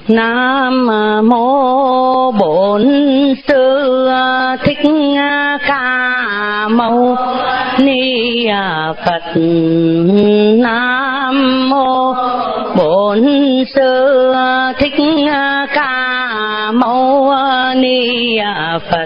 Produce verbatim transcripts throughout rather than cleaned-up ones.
Nam mô Bổn Sư Thích Ca Mâu Ni Phật. Nam mô Bổn Sư Thích Ca Mâu Ni Phật.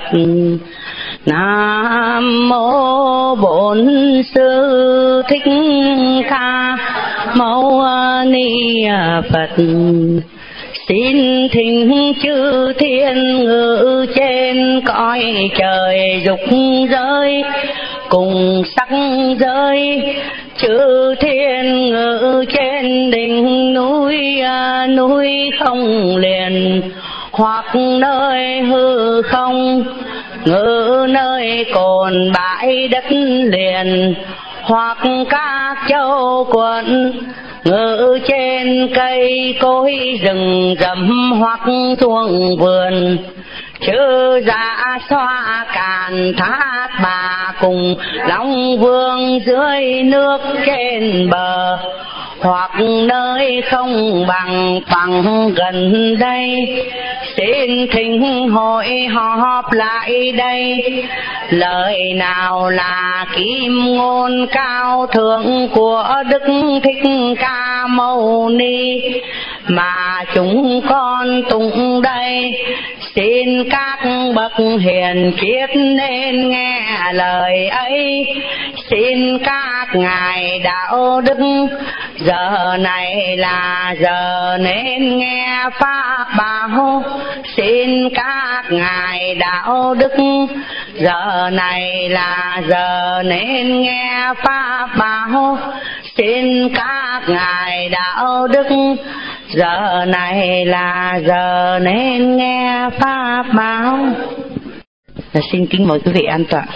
Nam mô Bổn Sư Thích Ca Mâu Ni Phật. Xin thỉnh chư thiên ngự trên cõi trời dục giới cùng sắc giới, chư thiên ngự trên đỉnh núi núi không liền, hoặc nơi hư không ngự nơi cồn bãi đất liền, hoặc các châu quận ngự trên cây cối rừng rậm, hoặc thuồng vườn chư dạ xoa càn thác bà cùng long vương dưới nước trên bờ, hoặc nơi không bằng phẳng gần đây. Xin thỉnh hội họp lại đây, lời nào là kim ngôn cao thượng của Đức Thích Ca Mâu Ni mà chúng con tụng đây. Xin các bậc hiền triết nên nghe lời ấy. Xin các ngài đạo đức giờ này là giờ nên nghe pháp bảo. Xin các ngài đạo đức giờ này là giờ nên nghe pháp bảo. Xin các ngài đạo đức giờ này là giờ nên nghe pháp bảo. Và xin kính mời quý vị an tọa.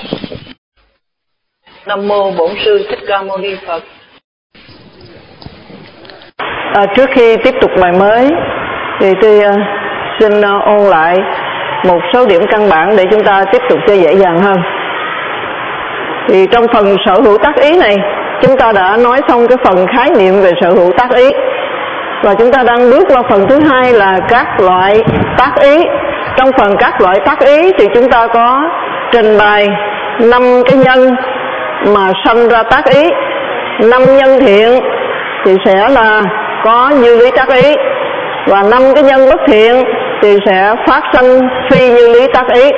Nam mô Bổn Sư Thích Ca Mâu Ni Phật. À, trước khi tiếp tục bài mới thì tôi uh, xin uh, ôn lại một số điểm căn bản để chúng ta tiếp tục cho dễ dàng hơn. Thì trong phần sở hữu tác ý này, chúng ta đã nói xong cái phần khái niệm về sở hữu tác ý, và chúng ta đang bước qua phần thứ hai là các loại tác ý. Trong phần các loại tác ý thì chúng ta có trình bày năm cái nhân mà sanh ra tác ý. Năm nhân thiện thì sẽ là có như lý tác ý, và năm cái nhân bất thiện thì sẽ phát sanh phi như lý tác ý.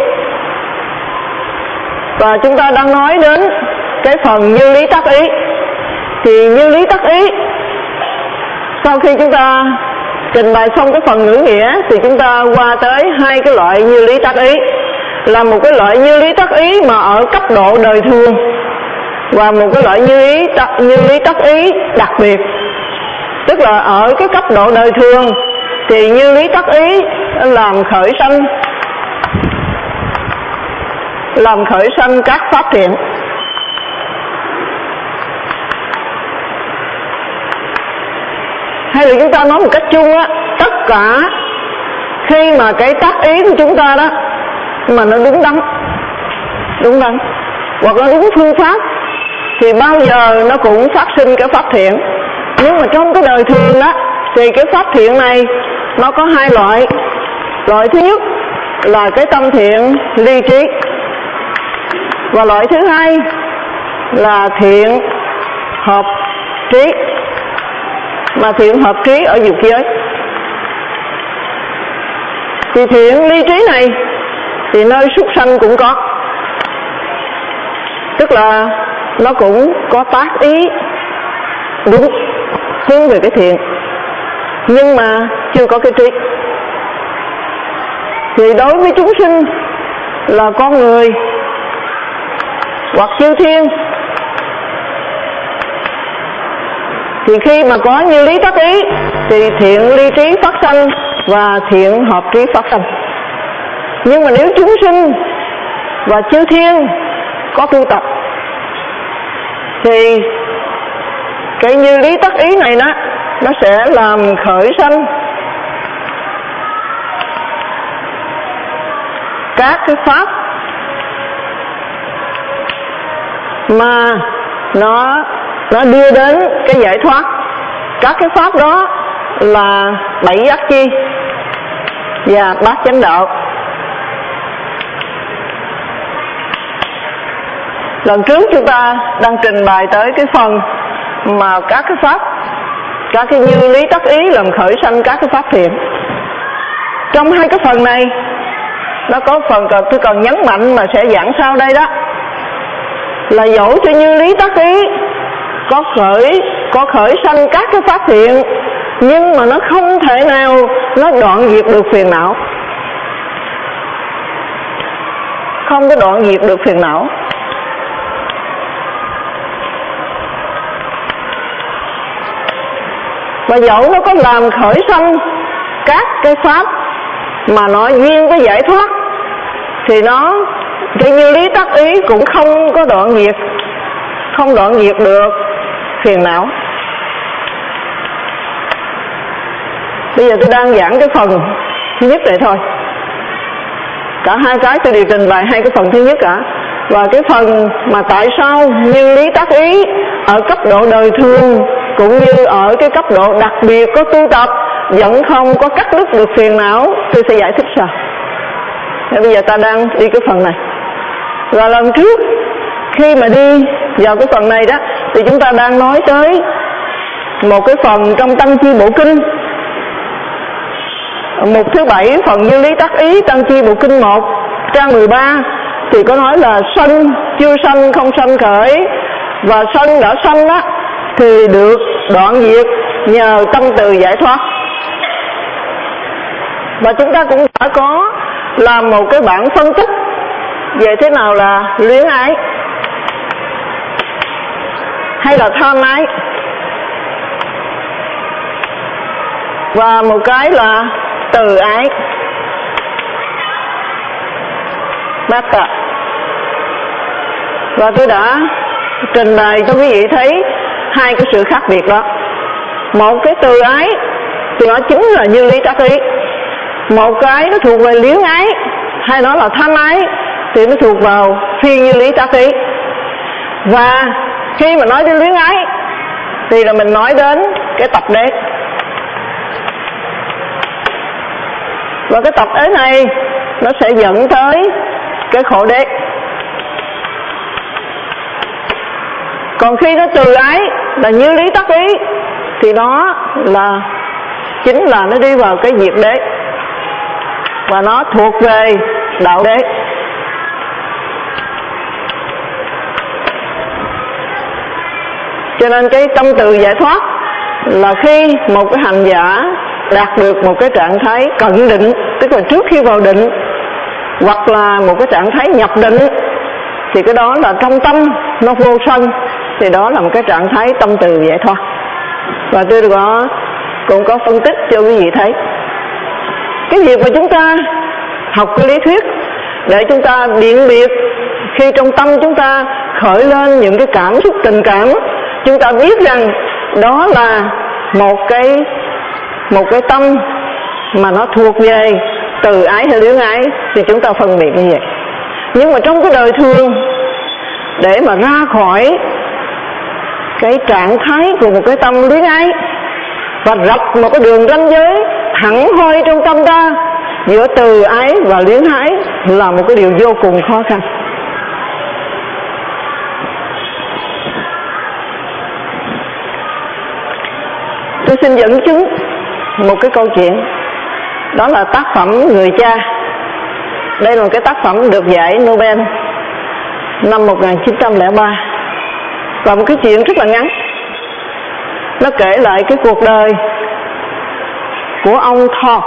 Và chúng ta đang nói đến cái phần như lý tác ý. Thì như lý tác ý, sau khi chúng ta trình bày xong cái phần ngữ nghĩa thì chúng ta qua tới hai cái loại như lý tác ý. Là một cái loại như lý tác ý mà ở cấp độ đời thường, và một cái loại như, ý, như lý tác ý đặc biệt. Tức là ở cái cấp độ đời thường thì như lý tác ý làm khởi sanh làm khởi sanh các pháp thiện. Hay là chúng ta nói một cách chung á, tất cả khi mà cái tác ý của chúng ta đó mà nó đúng đắn, đúng đắn hoặc là đúng phương pháp thì bao giờ nó cũng phát sinh cái pháp thiện. Nhưng mà trong cái đời thường đó thì cái pháp thiện này nó có hai loại. Loại thứ nhất là cái tâm thiện ly trí, và loại thứ hai là thiện hợp trí. Mà thiện hợp trí ở dục giới. Thì thiện ly trí này thì nơi súc sanh cũng có, tức là nó cũng có tác ý đúng hướng về cái thiện, nhưng mà chưa có cái trí. Thì đối với chúng sinh là con người hoặc chư thiên, thì khi mà có như lý tác ý thì thiện ly trí phát sanh và thiện hợp trí phát sanh. Nhưng mà nếu chúng sinh và chư thiên có tu tập thì cái như lý tác ý này đó, nó sẽ làm khởi sanh các cái pháp mà nó nó đưa đến cái giải thoát. Các cái pháp đó là bảy giác chi, và bát chánh đạo. Lần trước chúng ta đang trình bày tới cái phần mà các cái pháp, các cái như lý tác ý làm khởi sanh các cái pháp thiện. Trong hai cái phần này nó có phần cần tôi cần nhấn mạnh mà sẽ giảng sau đây đó, là dẫu cho như lý tác ý có khởi có khởi sanh các cái pháp thiện, nhưng mà nó không thể nào nó đoạn diệt được phiền não, không có đoạn diệt được phiền não. Và dẫu nó có làm khởi sanh các cái pháp mà nó duyên với giải thoát, thì nó cái như lý tác ý cũng không có đoạn diệt, không đoạn diệt được phiền não. Bây giờ tôi đang giảng cái phần thứ nhất này thôi. Cả hai cái tôi đều trình bày hai cái phần thứ nhất cả. Và cái phần mà tại sao như lý tác ý ở cấp độ đời thường cũng như ở cái cấp độ đặc biệt có tu tập vẫn không có cắt đứt được phiền não, tôi sẽ giải thích sau. Thế bây giờ ta đang đi cái phần này. Và lần trước khi mà đi vào cái phần này đó thì chúng ta đang nói tới một cái phần trong Tăng Chi Bộ Kinh, mục thứ bảy, phần như lý tác ý Tăng Chi Bộ Kinh một, trang mười ba, thì có nói là sanh chưa sanh không sanh khởi, và sanh đã sanh á thì được đoạn diệt nhờ tâm từ giải thoát. Và chúng ta cũng đã có làm một cái bản phân tích về thế nào là luyến ái hay là tham ái, và một cái là từ ái, metta. Và tôi đã trình bày cho quý vị thấy hai cái sự khác biệt đó. Một cái từ ái thì nó chính là như lý tác ý, một cái nó thuộc về luyến ái hay nó là tham ái thì nó thuộc vào phi như lý tác ý. Và khi mà nói đến luyến ái thì là mình nói đến cái tập đế. Và cái tập đế này nó sẽ dẫn tới cái khổ đế. Còn khi nó từ ái là như lý tác ý thì nó là chính là nó đi vào cái diệt đế, và nó thuộc về đạo đế. Cho nên cái tâm từ giải thoát là khi một cái hành giả đạt được một cái trạng thái cận định, tức là trước khi vào định, hoặc là một cái trạng thái nhập định, thì cái đó là trong tâm nó vô sân, thì đó là một cái trạng thái tâm từ giải thoát. Và tôi có cũng có phân tích cho quý vị thấy cái việc mà chúng ta học cái lý thuyết để chúng ta biện biệt khi trong tâm chúng ta khởi lên những cái cảm xúc tình cảm, chúng ta biết rằng đó là một cái một cái tâm mà nó thuộc về từ ái hay luyến ái, thì chúng ta phân biệt như vậy. Nhưng mà trong cái đời thường, để mà ra khỏi cái trạng thái của một cái tâm luyến ái và rạch một cái đường ranh giới hẳn hoi trong tâm ta giữa từ ái và luyến ái là một cái điều vô cùng khó khăn. Tôi xin dẫn chứng một cái câu chuyện, đó là tác phẩm Người Cha. Đây là một cái tác phẩm được giải Nobel năm một nghìn chín trăm lẻ ba, và một cái chuyện rất là ngắn. Nó kể lại cái cuộc đời của ông Thor.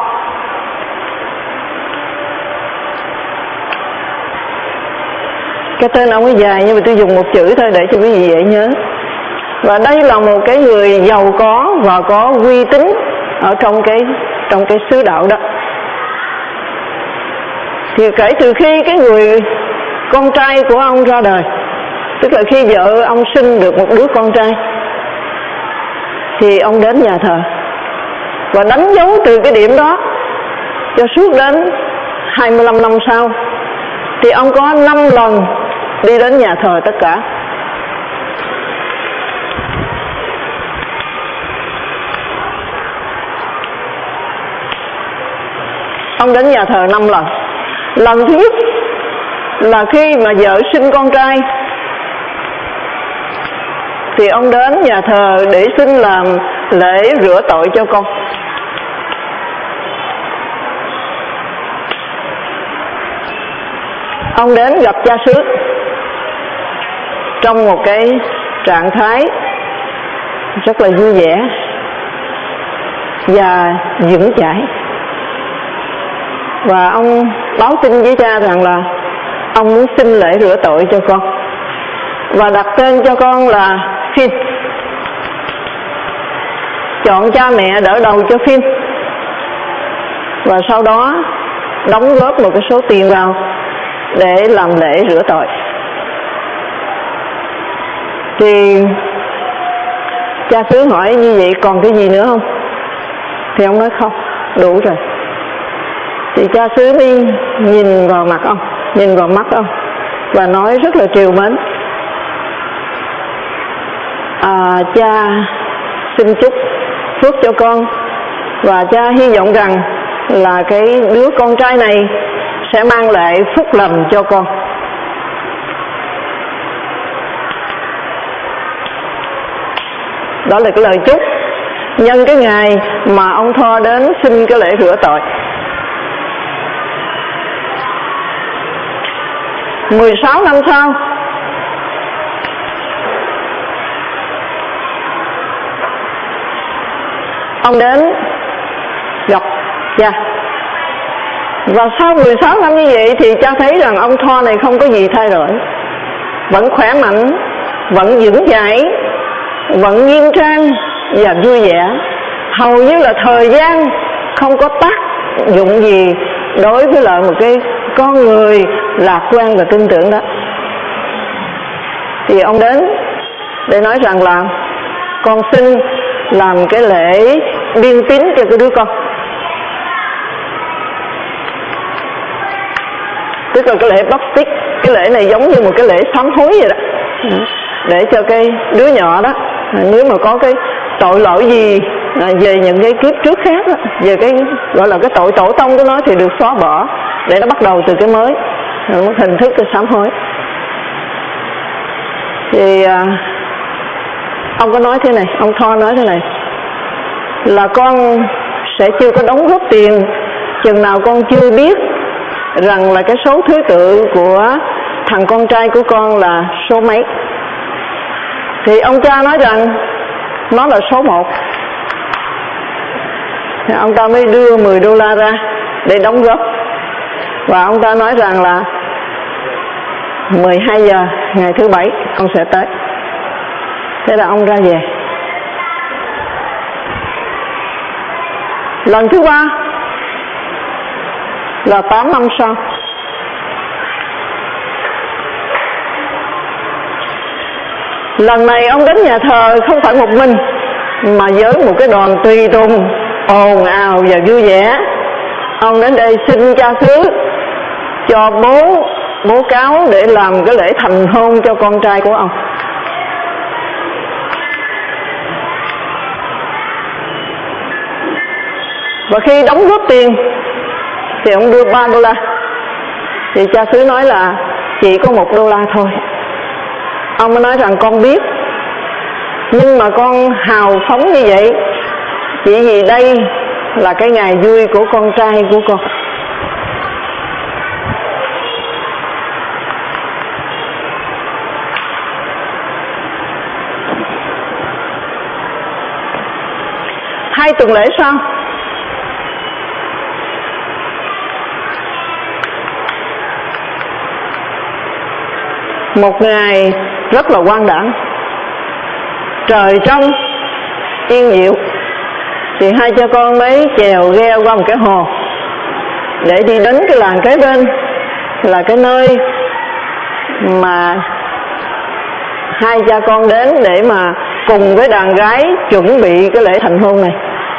Cái tên ông ấy dài nhưng mà tôi dùng một chữ thôi để cho quý vị dễ nhớ. Và đây là một cái người giàu có và có uy tín ở trong cái trong cái xứ đạo đó. Thì kể từ khi cái người con trai của ông ra đời, tức là khi vợ ông sinh được một đứa con trai, thì ông đến nhà thờ và đánh dấu từ cái điểm đó cho suốt đến hai mươi lăm năm sau, thì ông có năm lần đi đến nhà thờ tất cả. Ông đến nhà thờ năm lần. Lần thứ nhất là khi mà vợ sinh con trai thì ông đến nhà thờ để xin làm lễ rửa tội cho con. Ông đến gặp cha xứ trong một cái trạng thái rất là vui vẻ và vững chãi, và ông báo tin với cha rằng là ông muốn xin lễ rửa tội cho con và đặt tên cho con là Phin. Chọn cha mẹ đỡ đầu cho Phin, và sau đó đóng góp một cái số tiền vào để làm lễ rửa tội. Thì cha xứ hỏi như vậy còn cái gì nữa không? Thì ông nói không, đủ rồi. Thì cha xứ mới nhìn vào mặt ông, nhìn vào mắt ông và nói rất là trìu mến: à, cha xin chúc phước cho con, và cha hy vọng rằng là cái đứa con trai này sẽ mang lại phúc lành cho con. Đó là cái lời chúc nhân cái ngày mà ông Tho đến xin cái lễ rửa tội. mười sáu năm sau, ông đến gặp cha. Và sau mười sáu năm như vậy thì cha thấy rằng ông Tho này không có gì thay đổi, vẫn khỏe mạnh, vẫn vững chãi, vẫn nghiêm trang và vui vẻ. Hầu như là thời gian không có tác dụng gì đối với lại một cái con người lạc quan và tin tưởng đó. Thì ông đến để nói rằng là con xin làm cái lễ biên tín cho cái đứa con, tức là cái lễ bắp tích. Cái lễ này giống như một cái lễ sám hối vậy đó, để cho cái đứa nhỏ đó, nếu mà có cái tội lỗi gì về những cái kiếp trước khác đó, về cái gọi là cái tội tổ tông của nó thì được xóa bỏ, để nó bắt đầu từ cái mới, một hình thức cái sám hối. Thì à, ông có nói thế này, ông Tho nói thế này là con sẽ chưa có đóng góp tiền chừng nào con chưa biết rằng là cái số thứ tự của thằng con trai của con là số mấy. Thì ông cha nói rằng nó là số một. Thì ông ta mới đưa mười đô la ra để đóng góp, và ông ta nói rằng là mười hai giờ ngày thứ bảy ông sẽ tới. Thế là ông ra về. Lần thứ ba là tám năm sau. Lần này ông đến nhà thờ không phải một mình, mà với một cái đoàn tùy tùng ồn ào và vui vẻ. Ông đến đây xin cha xứ cho bố bố cáo để làm cái lễ thành hôn cho con trai của ông. Và khi đóng góp tiền thì ông đưa ba đô la. Thì cha xứ nói là chỉ có một đô la thôi. Ông mới nói rằng con biết, nhưng mà con hào phóng như vậy chỉ vì đây là cái ngày vui của con trai của con. Hai tuần lễ sau, một ngày rất là quang đãng, trời trong yên diệu, thì hai cha con mới chèo ghe qua một cái hồ để đi đến cái làng kế bên, là cái nơi mà hai cha con đến để mà cùng với đàn gái chuẩn bị cái lễ thành hôn này.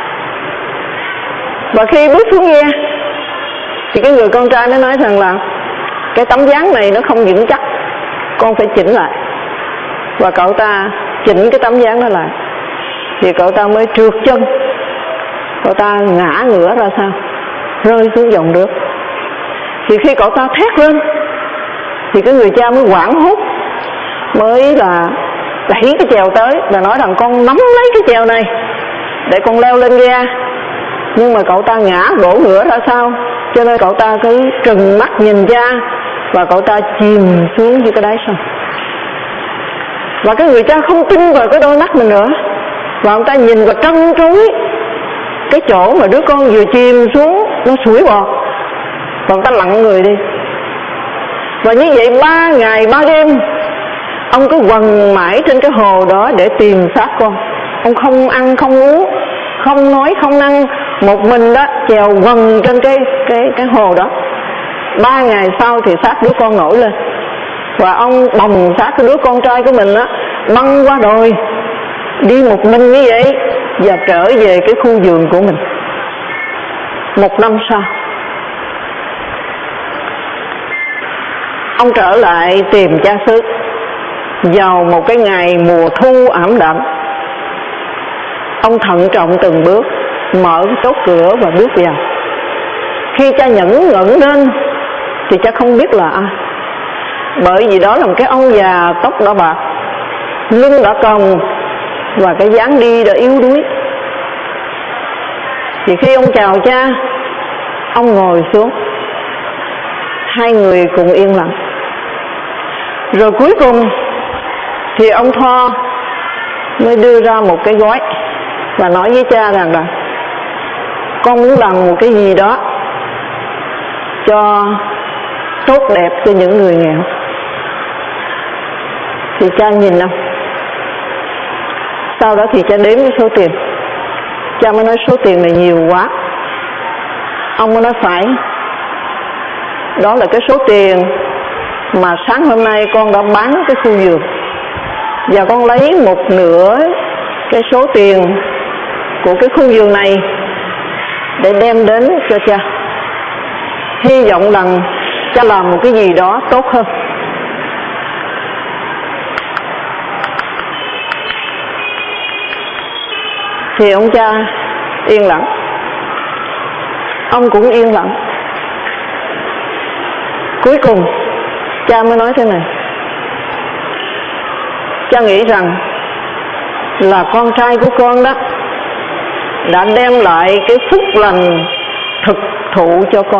Và khi bước xuống ghe thì cái người con trai nó nói rằng là cái tấm ván này nó không vững chắc, con phải chỉnh lại. Và cậu ta chỉnh cái tấm ván đó lại, thì cậu ta mới trượt chân, cậu ta ngã ngửa ra sau, rơi xuống dòng nước. Thì khi cậu ta thét lên thì cái người cha mới hoảng hốt, mới là đẩy cái chèo tới và nói rằng con nắm lấy cái chèo này để con leo lên ghe. Nhưng mà cậu ta ngã đổ ngửa ra sau, cho nên cậu ta cứ trừng mắt nhìn cha và cậu ta chìm xuống dưới cái đáy sông. Và cái người cha không tin vào cái đôi mắt mình nữa, và ông ta nhìn và trân trối cái chỗ mà đứa con vừa chìm xuống nó sủi bọt, và ông ta lặng người đi. Và như vậy ba ngày ba đêm ông cứ quằn mãi trên cái hồ đó để tìm xác con. Ông không ăn không uống, không nói không năng, một mình đó chèo quằn trên cái cái cái hồ đó. Ba ngày sau thì xác đứa con nổi lên, và ông bồng xác cái đứa con trai của mình á băng qua đồi, đi một mình như vậy và trở về cái khu vườn của mình. Một năm sau, ông trở lại tìm cha xứ vào một cái ngày mùa thu ảm đạm. Ông thận trọng từng bước mở chốt cửa và bước vào. Khi cha nhẫn ngẩng lên thì cha không biết là ai, bởi vì đó là một cái ông già tóc đỏ bạc, lưng đã còng và cái dáng đi đã yếu đuối. Thì khi ông chào cha, ông ngồi xuống, hai người cùng yên lặng. Rồi cuối cùng thì ông Tho mới đưa ra một cái gói và nói với cha rằng là con muốn làm một cái gì đó cho tốt đẹp cho những người nghèo. Thì cha nhìn ông, sau đó thì cha đếm cái số tiền. Cha mới nói số tiền này nhiều quá. Ông mới nói phải, đó là cái số tiền mà sáng hôm nay con đã bán cái khu vườn, và con lấy một nửa cái số tiền của cái khu vườn này để đem đến cho cha, hy vọng rằng cha làm một cái gì đó tốt hơn. Thì ông cha yên lặng, ông cũng yên lặng. Cuối cùng cha mới nói thế này: cha nghĩ rằng là con trai của con đó đã đem lại cái phúc lành thực thụ cho con.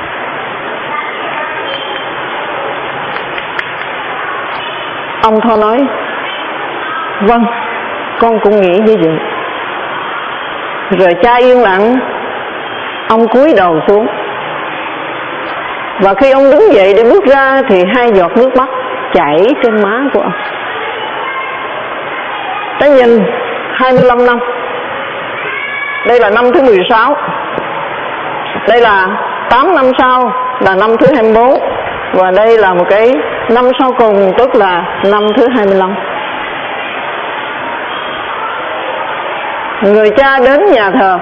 Ông Tho nói vâng, con cũng nghĩ như vậy. Rồi cha yên lặng, ông cúi đầu xuống, và khi ông đứng dậy để bước ra thì hai giọt nước mắt chảy trên má của ông. Ta nhìn hai mươi lăm năm, đây là năm thứ mười sáu, đây là tám năm sau là năm thứ hai mươi bốn, và đây là một cái năm sau cùng, tức là năm thứ hai mươi lăm. Người cha đến nhà thờ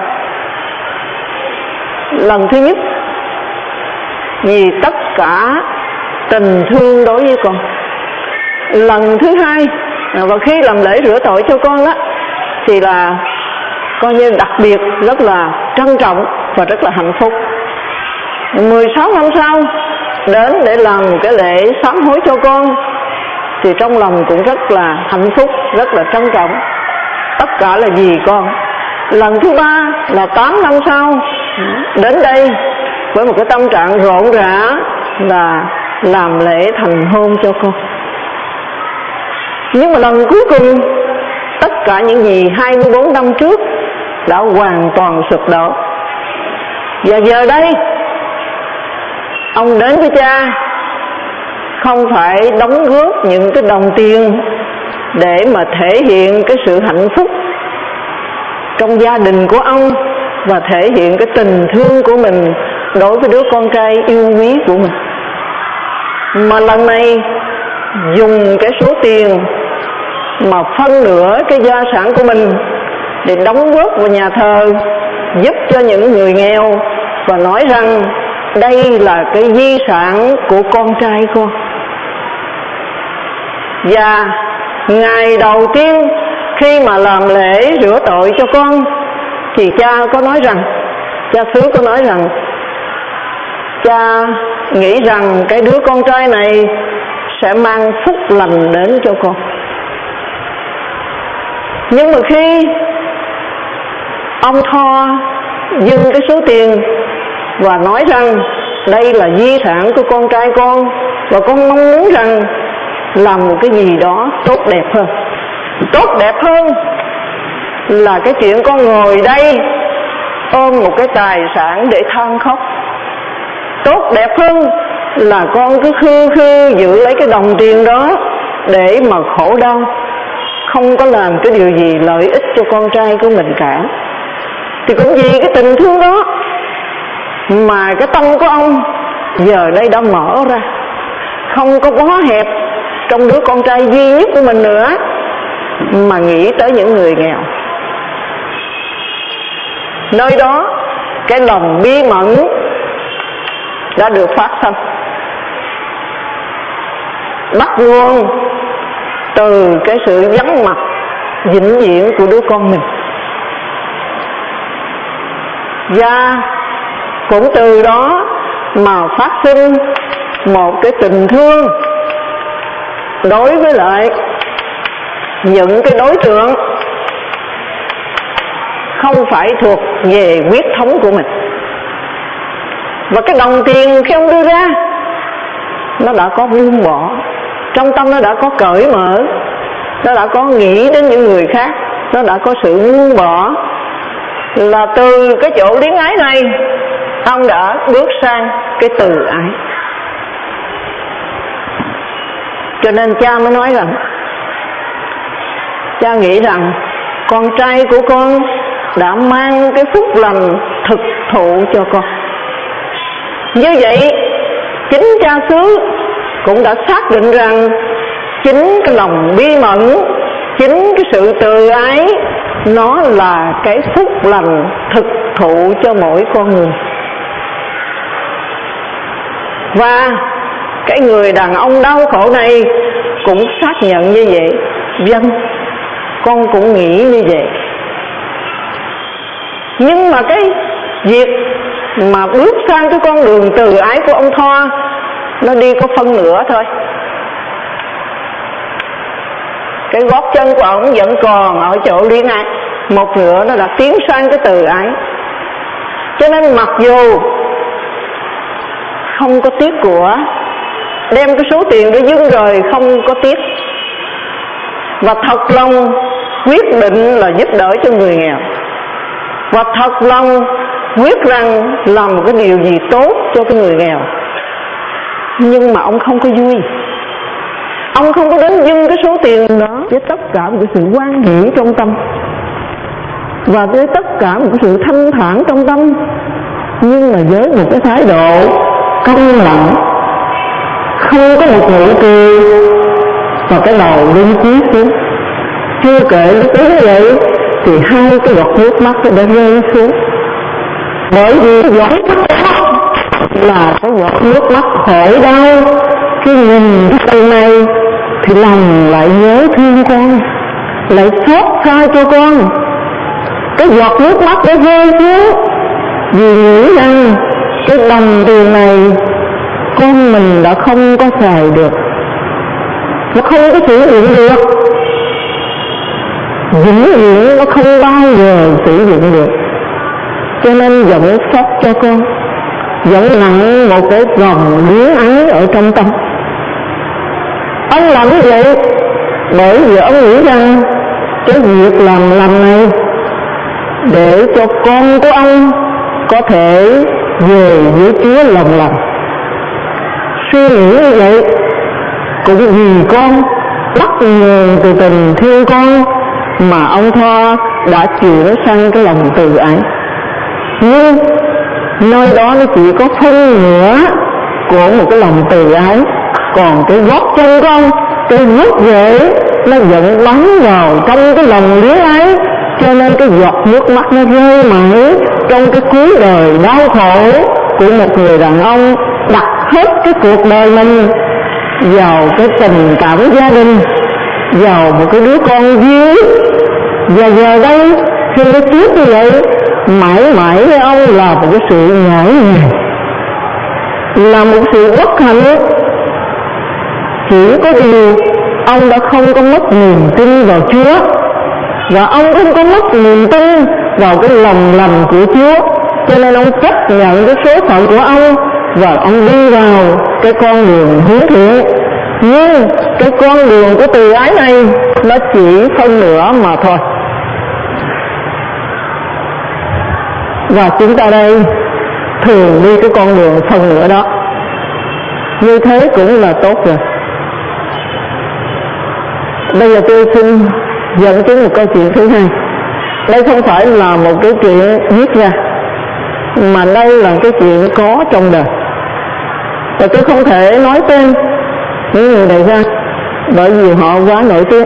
lần thứ nhất vì tất cả tình thương đối với con. Lần thứ hai, và khi làm lễ rửa tội cho con đó, thì là coi như đặc biệt, rất là trân trọng và rất là hạnh phúc. Mười sáu năm sau đến để làm một cái lễ sám hối cho con, thì trong lòng cũng rất là hạnh phúc, rất là trân trọng. Tất cả là vì con. Lần thứ ba là tám năm sau đến đây với một cái tâm trạng rộn rã là làm lễ thành hôn cho con. Nhưng mà lần cuối cùng, tất cả những gì hai mươi bốn năm trước đã hoàn toàn sụp đổ. Và giờ đây ông đến với cha không phải đóng góp những cái đồng tiền để mà thể hiện cái sự hạnh phúc trong gia đình của ông và thể hiện cái tình thương của mình đối với đứa con trai yêu quý của mình, mà lần này dùng cái số tiền mà phân nửa cái gia sản của mình để đóng góp vào nhà thờ, giúp cho những người nghèo, và nói rằng đây là cái di sản của con trai con. Và ngày đầu tiên khi mà làm lễ rửa tội cho con thì cha có nói rằng, cha xứ có nói rằng cha nghĩ rằng cái đứa con trai này sẽ mang phúc lành đến cho con. Nhưng mà khi ông Tho dâng cái số tiền và nói rằng đây là di sản của con trai con, và con mong muốn rằng làm một cái gì đó tốt đẹp hơn. Tốt đẹp hơn là cái chuyện con ngồi đây ôm một cái tài sản để than khóc. Tốt đẹp hơn là con cứ khư khư giữ lấy cái đồng tiền đó để mà khổ đau, không có làm cái điều gì lợi ích cho con trai của mình cả. Thì cũng vì cái tình thương đó mà cái tâm của ông giờ đây đã mở ra, không có bó hẹp trong đứa con trai duy nhất của mình nữa, mà nghĩ tới những người nghèo. Nơi đó cái lòng bi mẫn đã được phát sinh, bắt nguồn từ cái sự vắng mặt vĩnh viễn của đứa con mình. Và cũng từ đó mà phát sinh một cái tình thương đối với lại những cái đối tượng không phải thuộc về huyết thống của mình. Và cái đồng tiền khi ông đưa ra, nó đã có buông bỏ, trong tâm nó đã có cởi mở, nó đã có nghĩ đến những người khác, nó đã có sự buông bỏ. Là từ cái chỗ luyến ái này, ông đã bước sang cái từ ái. Cho nên cha mới nói rằng, cha nghĩ rằng con trai của con đã mang cái phúc lành thực thụ cho con. Như vậy chính cha xứ cũng đã xác định rằng chính cái lòng bi mẫn, chính cái sự từ ái, nó là cái phúc lành thực thụ cho mỗi con người. Và cái người đàn ông đau khổ này cũng xác nhận như vậy. Vâng, con cũng nghĩ như vậy. Nhưng mà cái việc mà bước sang cái con đường từ ái của ông Tho, nó đi có phân nửa thôi. Cái gót chân của ông vẫn còn ở chỗ luyến ái, một nửa nó đã tiến sang cái từ ái. Cho nên mặc dù không có tiếc của, đem cái số tiền để dâng rồi không có tiếc, và thật lòng quyết định là giúp đỡ cho người nghèo, và thật lòng quyết rằng làm một cái điều gì tốt cho cái người nghèo. Nhưng mà ông không có vui, ông không có đến dâng cái số tiền đó với tất cả một cái sự hoan hỷ trong tâm, và với tất cả một cái sự thanh thản trong tâm, nhưng mà với một cái thái độ câm lặng, không có một nụ cười, và cái đầu lên cúi xuống. Chưa kể lúc ấy vậy thì hai cái giọt nước mắt đã rơi xuống, bởi vì cái giọt nước mắt là cái giọt nước mắt khổ đau. Khi nhìn cái từ này thì lòng lại nhớ thương con, lại xót xa cho con. Cái giọt nước mắt đã rơi xuống vì nghĩ rằng cái đồng tiền này con mình đã không có xài được, nó không có sử dụng được, vĩnh viễn nó không bao giờ sử dụng được. Cho nên vẫn xót cho con, vẫn nặng một cái dòng luyến ái ở trong tâm. Ông làm như vậy bởi vì ông nghĩ rằng cái việc làm lành này để cho con của ông có thể về với Chúa lòng lành. Suy nghĩ như vậy cũng vì con, bắt nguồn từ tình thương con mà ông Tho đã chuyển sang cái lòng từ ái. Nhưng nơi đó nó chỉ có phân nửa của một cái lòng từ ái, còn cái gót chân con, cái gốc rễ nó vẫn bắn vào trong cái lòng luyến ái. Cho nên cái giọt nước mắt nó rơi mãi trong cái cuối đời đau khổ của một người đàn ông đặt hết cái cuộc đời mình vào cái tình cảm gia đình, vào một cái đứa con duy. Và giờ đây khi nó tiếc như vậy, mãi mãi với ông là một cái sự nhõi nhàng. là một sự bất hạnh. Chỉ có điều ông đã không có mất niềm tin vào Chúa, và ông không có mất niềm tin vào cái lòng lành của Chúa, cho nên ông chấp nhận cái số phận của ông và ông đi vào cái con đường hướng thiện. Nhưng cái con đường của từ ái này nó chỉ phân nửa mà thôi. Và chúng ta đây thường đi cái con đường phân nửa đó, như thế cũng là tốt rồi. Bây giờ tôi xin dẫn chứng một câu chuyện thứ hai. Đây không phải là một cái chuyện viết ra, mà đây là cái chuyện có trong đời. Và tôi không thể nói tên những người này ra, bởi vì họ quá nổi tiếng.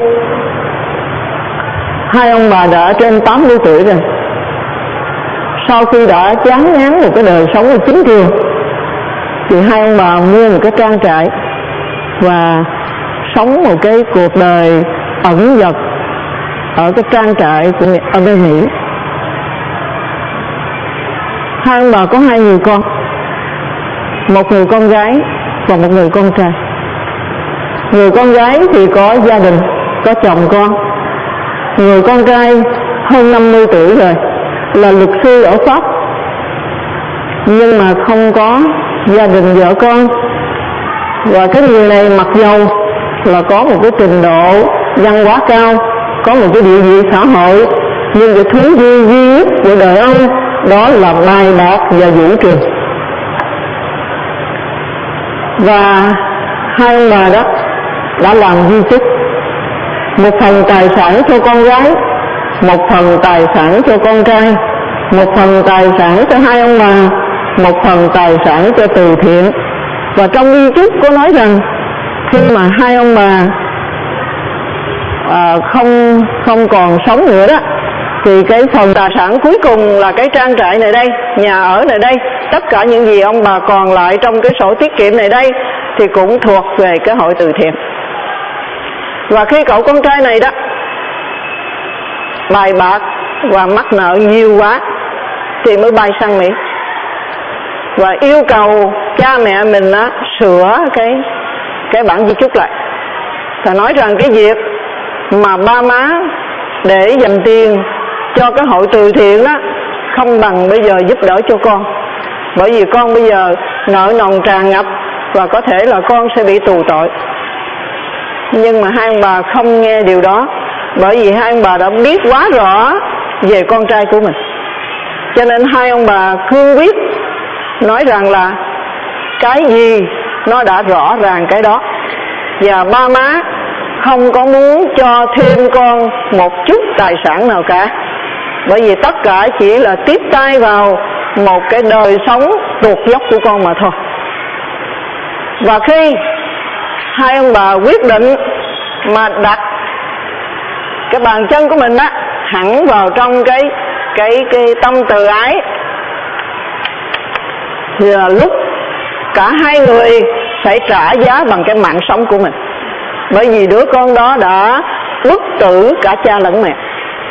Hai ông bà đã trên tám mươi tuổi rồi. Sau khi đã chán ngán một cái đời sống ở chính trường, thì hai ông bà mua một cái trang trại và sống một cái cuộc đời ẩn dật ở cái trang trại của ở bên Mỹ. Hai ông bà có hai người con, một người con gái và một người con trai. Người con gái thì có gia đình, có chồng con. Người con trai hơn năm mươi tuổi rồi, là luật sư ở Pháp, nhưng mà không có gia đình vợ con. Và cái người này mặc dầu là có một cái trình độ văn hóa cao, có một cái địa vị xã hội, nhưng cái thú vui duy nhất của đời ông đó là bài bạc và vũ trường. Và hai ông bà đó đã làm di chúc một phần tài sản cho con gái, một phần tài sản cho con trai, một phần tài sản cho hai ông bà, một phần tài sản cho từ thiện. Và trong di chúc có nói rằng khi mà hai ông bà à, không không còn sống nữa đó, thì cái phần tài sản cuối cùng là cái trang trại này đây, nhà ở này đây, tất cả những gì ông bà còn lại trong cái sổ tiết kiệm này đây thì cũng thuộc về cái hội từ thiện. Và khi cậu con trai này đó bài bạc và mắc nợ nhiều quá thì mới bay sang Mỹ và yêu cầu cha mẹ mình á, sửa cái cái bản di chúc lại. Và nói rằng cái việc mà ba má để dành tiền cho cái hội từ thiện đó không bằng bây giờ giúp đỡ cho con, bởi vì con bây giờ nợ nần tràn ngập và có thể là con sẽ bị tù tội. Nhưng mà hai ông bà không nghe điều đó, bởi vì hai ông bà đã biết quá rõ về con trai của mình. Cho nên hai ông bà cương quyết nói rằng là cái gì nó đã rõ ràng cái đó, và ba má không có muốn cho thêm con một chút tài sản nào cả, bởi vì tất cả chỉ là tiếp tay vào một cái đời sống tuột dốc của con mà thôi. Và khi hai ông bà quyết định mà đặt cái bàn chân của mình á hẳn vào trong cái cái cái tâm từ ái, thì là lúc cả hai người phải trả giá bằng cái mạng sống của mình, bởi vì đứa con đó đã bức tử cả cha lẫn mẹ.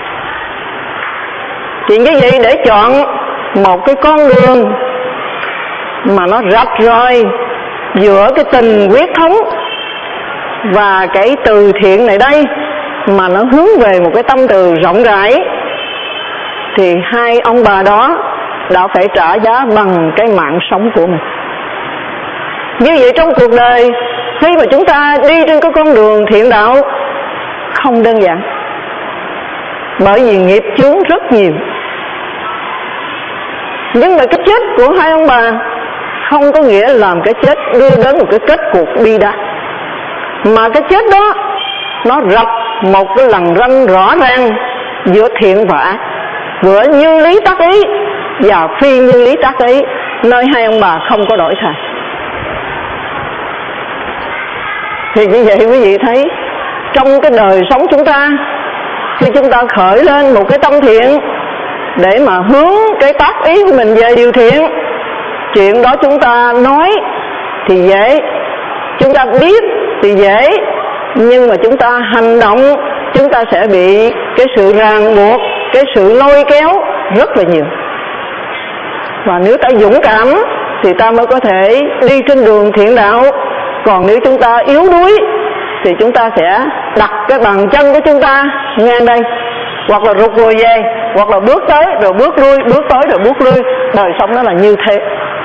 Thì cái gì để chọn một cái con đường mà nó rạch ròi giữa cái tình huyết thống và cái từ thiện này đây, mà nó hướng về một cái tâm từ rộng rãi, thì hai ông bà đó đã phải trả giá bằng cái mạng sống của mình. Như vậy trong cuộc đời, khi mà chúng ta đi trên cái con đường thiện đạo không đơn giản, bởi vì nghiệp chướng rất nhiều. Nhưng mà cái chết của hai ông bà không có nghĩa là cái chết đưa đến một cái kết cuộc bi đát, mà cái chết đó nó rạch một cái lằn ranh rõ ràng giữa thiện và ác, giữa như lý tác ý và phi như lý tác ý, nơi hai ông bà không có đổi thay. Thì như vậy quý vị thấy, trong cái đời sống chúng ta, khi chúng ta khởi lên một cái tâm thiện để mà hướng cái tác ý của mình về điều thiện, chuyện đó chúng ta nói thì dễ, chúng ta biết thì dễ, nhưng mà chúng ta hành động, chúng ta sẽ bị cái sự ràng buộc, cái sự lôi kéo rất là nhiều. Và nếu ta dũng cảm thì ta mới có thể đi trên đường thiện đạo. Còn nếu chúng ta yếu đuối thì chúng ta sẽ đặt cái bàn chân của chúng ta ngang đây, hoặc là rụt người về, hoặc là bước tới rồi bước lui, bước tới rồi bước lui. Đời sống nó là như thế.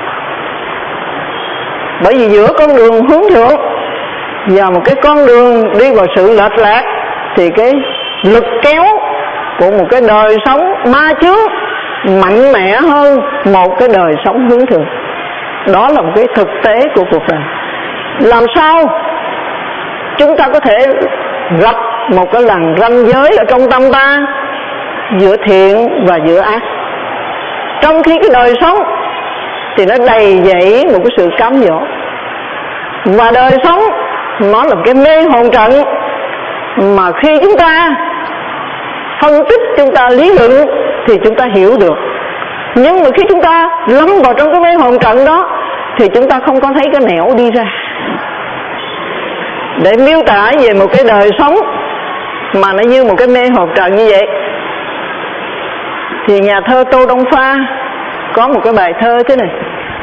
Bởi vì giữa con đường hướng thượng và một cái con đường đi vào sự lệch lạc thì cái lực kéo của một cái đời sống ma chướng mạnh mẽ hơn một cái đời sống hướng thượng. Đó là một cái thực tế của cuộc đời. Làm sao chúng ta có thể gặp một cái lằn ranh giới ở trong tâm ta giữa thiện và giữa ác, trong khi cái đời sống thì nó đầy dẫy một cái sự cám dỗ, và đời sống nó là một cái mê hồn trận mà khi chúng ta phân tích, chúng ta lý luận thì chúng ta hiểu được. Nhưng mà khi chúng ta lâm vào trong cái mê hồn trận đó thì chúng ta không có thấy cái nẻo đi ra. Để miêu tả về một cái đời sống mà nó như một cái mê hồn trận như vậy thì nhà thơ Tô Đông Pha có một cái bài thơ thế này: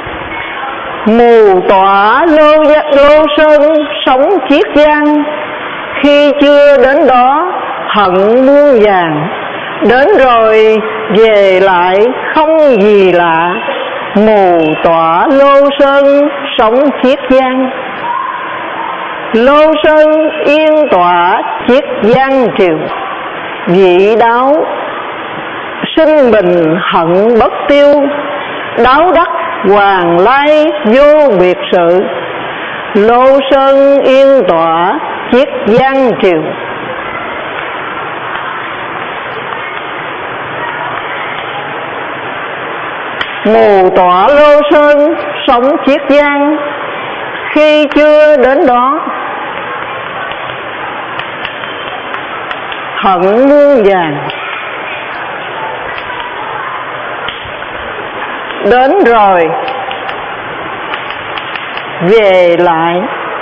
mù tỏa lô, lô sơn sống chiết giang, khi chưa đến đó hận muôn vàng, đến rồi về lại không gì lạ, mù tỏa lô sơn sống chiết giang. Lô sơn yên tỏa chiết giang triều, vị đáo sinh bình hận bất tiêu, đáo đắc hoàng lai vô biệt sự, lô sơn yên tỏa chiết giang triều. Mù tỏa lô sơn sống chiết giang, khi chưa đến đó hận muôn vàng, đến rồi về lại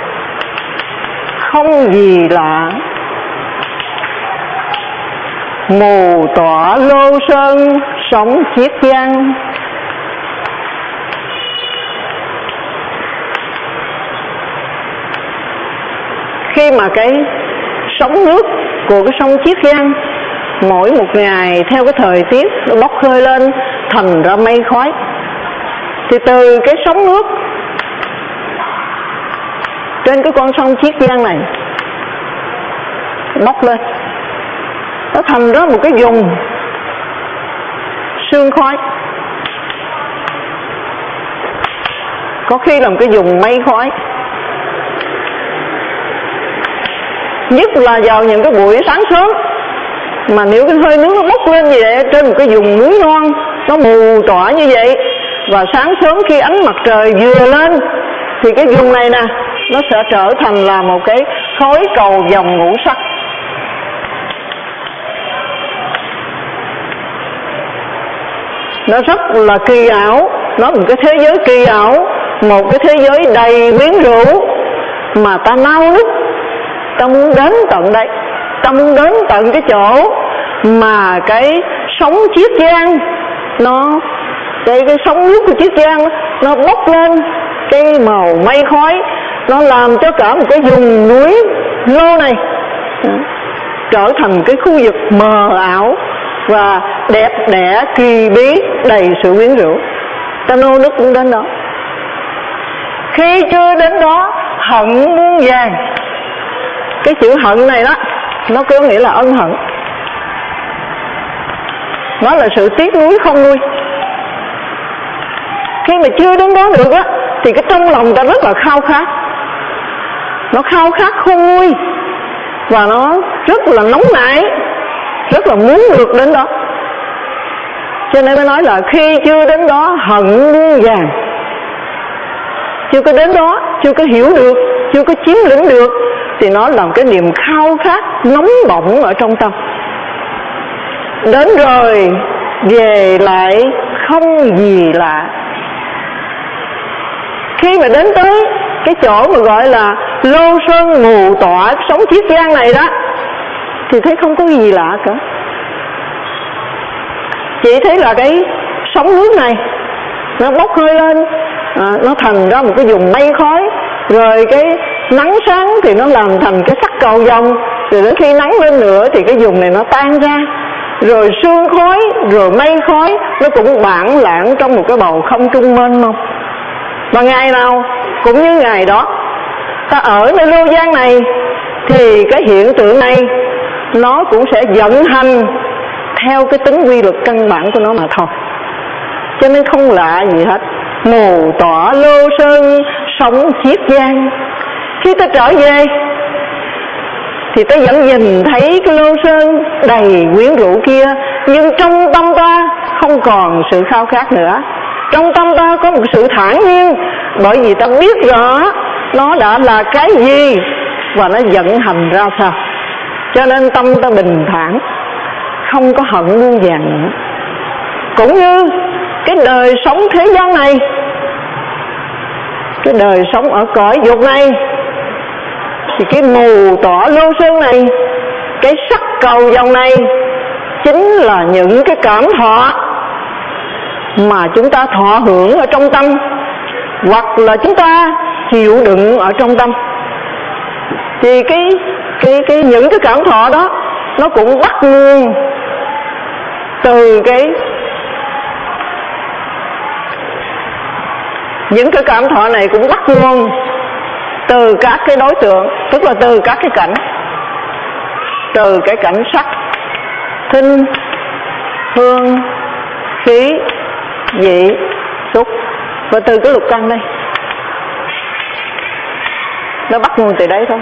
không gì lạ, mù tỏa lô sơn sống chiết giang. Khi mà cái sóng nước của cái sông Chiết Giang mỗi một ngày theo cái thời tiết nó bốc hơi lên thành ra mây khói, thì từ cái sóng nước trên cái con sông Chiết Giang này bốc lên, nó thành ra một cái vùng sương khói, có khi là một cái vùng mây khói. Nhất là vào những cái buổi sáng sớm, mà nếu cái hơi nước nó bốc lên như vậy trên một cái vùng núi non nó mù tỏa như vậy, và sáng sớm khi ánh mặt trời vừa lên thì cái vùng này nè nó sẽ trở thành là một cái khối cầu vồng ngũ sắc. Nó rất là kỳ ảo, nó một cái thế giới kỳ ảo, một cái thế giới đầy quyến rũ mà ta nao nức, ta muốn đến tận đây, ta muốn đến tận cái chỗ mà cái sóng Chiết Giang nó cái cái sóng nước của Chiết Giang nó bốc lên cái màu mây khói, nó làm cho cả một cái vùng núi lô này trở thành cái khu vực mờ ảo và đẹp đẽ kỳ bí, đầy sự quyến rũ. Ta nô nức cũng đến đó. Khi chưa đến đó hận muôn vàng. Cái chữ hận này đó nó có nghĩa là ân hận, nó là sự tiếc nuối không nguôi. Khi mà chưa đến đó được á thì cái trong lòng ta rất là khao khát, nó khao khát không nguôi, và nó rất là nóng nảy, rất là muốn được đến đó. Cho nên mới nói là khi chưa đến đó hận muôn vàng. Chưa có đến đó, chưa có hiểu được, chưa có chiếm lĩnh được thì nó là một cái niềm khao khát nóng bỏng ở trong tâm. Đến rồi về lại không gì lạ. Khi mà đến tới cái chỗ mà gọi là lô sơn mù tỏa sống Chiết Giang này đó thì thấy không có gì lạ cả. Chỉ thấy là cái sóng nước này nó bốc hơi lên à, nó thành ra một cái vùng mây khói, rồi cái nắng sáng thì nó làm thành cái sắc cầu vồng, rồi đến khi nắng lên nữa thì cái vùng này nó tan ra, rồi sương khói, rồi mây khói, nó cũng bản lãng trong một cái bầu không trung mênh mông. Và ngày nào cũng như ngày đó, ta ở nơi lưu gian này thì cái hiện tượng này nó cũng sẽ vận hành theo cái tính quy luật căn bản của nó mà thôi. Cho nên không lạ gì hết. Mù tỏa lô sơn sống chiết giang. Khi ta trở về thì ta vẫn nhìn thấy cái lô sơn đầy quyến rũ kia, nhưng trong tâm ta không còn sự khao khát nữa. Trong tâm ta có một sự thản nhiên, bởi vì ta biết rõ nó đã là cái gì và nó vận hành ra sao. Cho nên tâm ta bình thản, không có hận muôn vàn nữa. Cũng như cái đời sống thế gian này, cái đời sống ở cõi dục này, thì cái mù tỏa lô sơn này, cái sắc cầu vồng này chính là những cái cảm thọ mà chúng ta thọ hưởng ở trong tâm, hoặc là chúng ta chịu đựng ở trong tâm. Thì cái cái cái những cái cảm thọ đó nó cũng bắt nguồn từ cái những cái cảm thọ này cũng bắt nguồn từ các cái đối tượng, tức là từ các cái cảnh, từ cái cảnh sắc, thinh, hương, khí, vị, xúc, và từ cái lục căn đây. Nó bắt nguồn từ đấy thôi.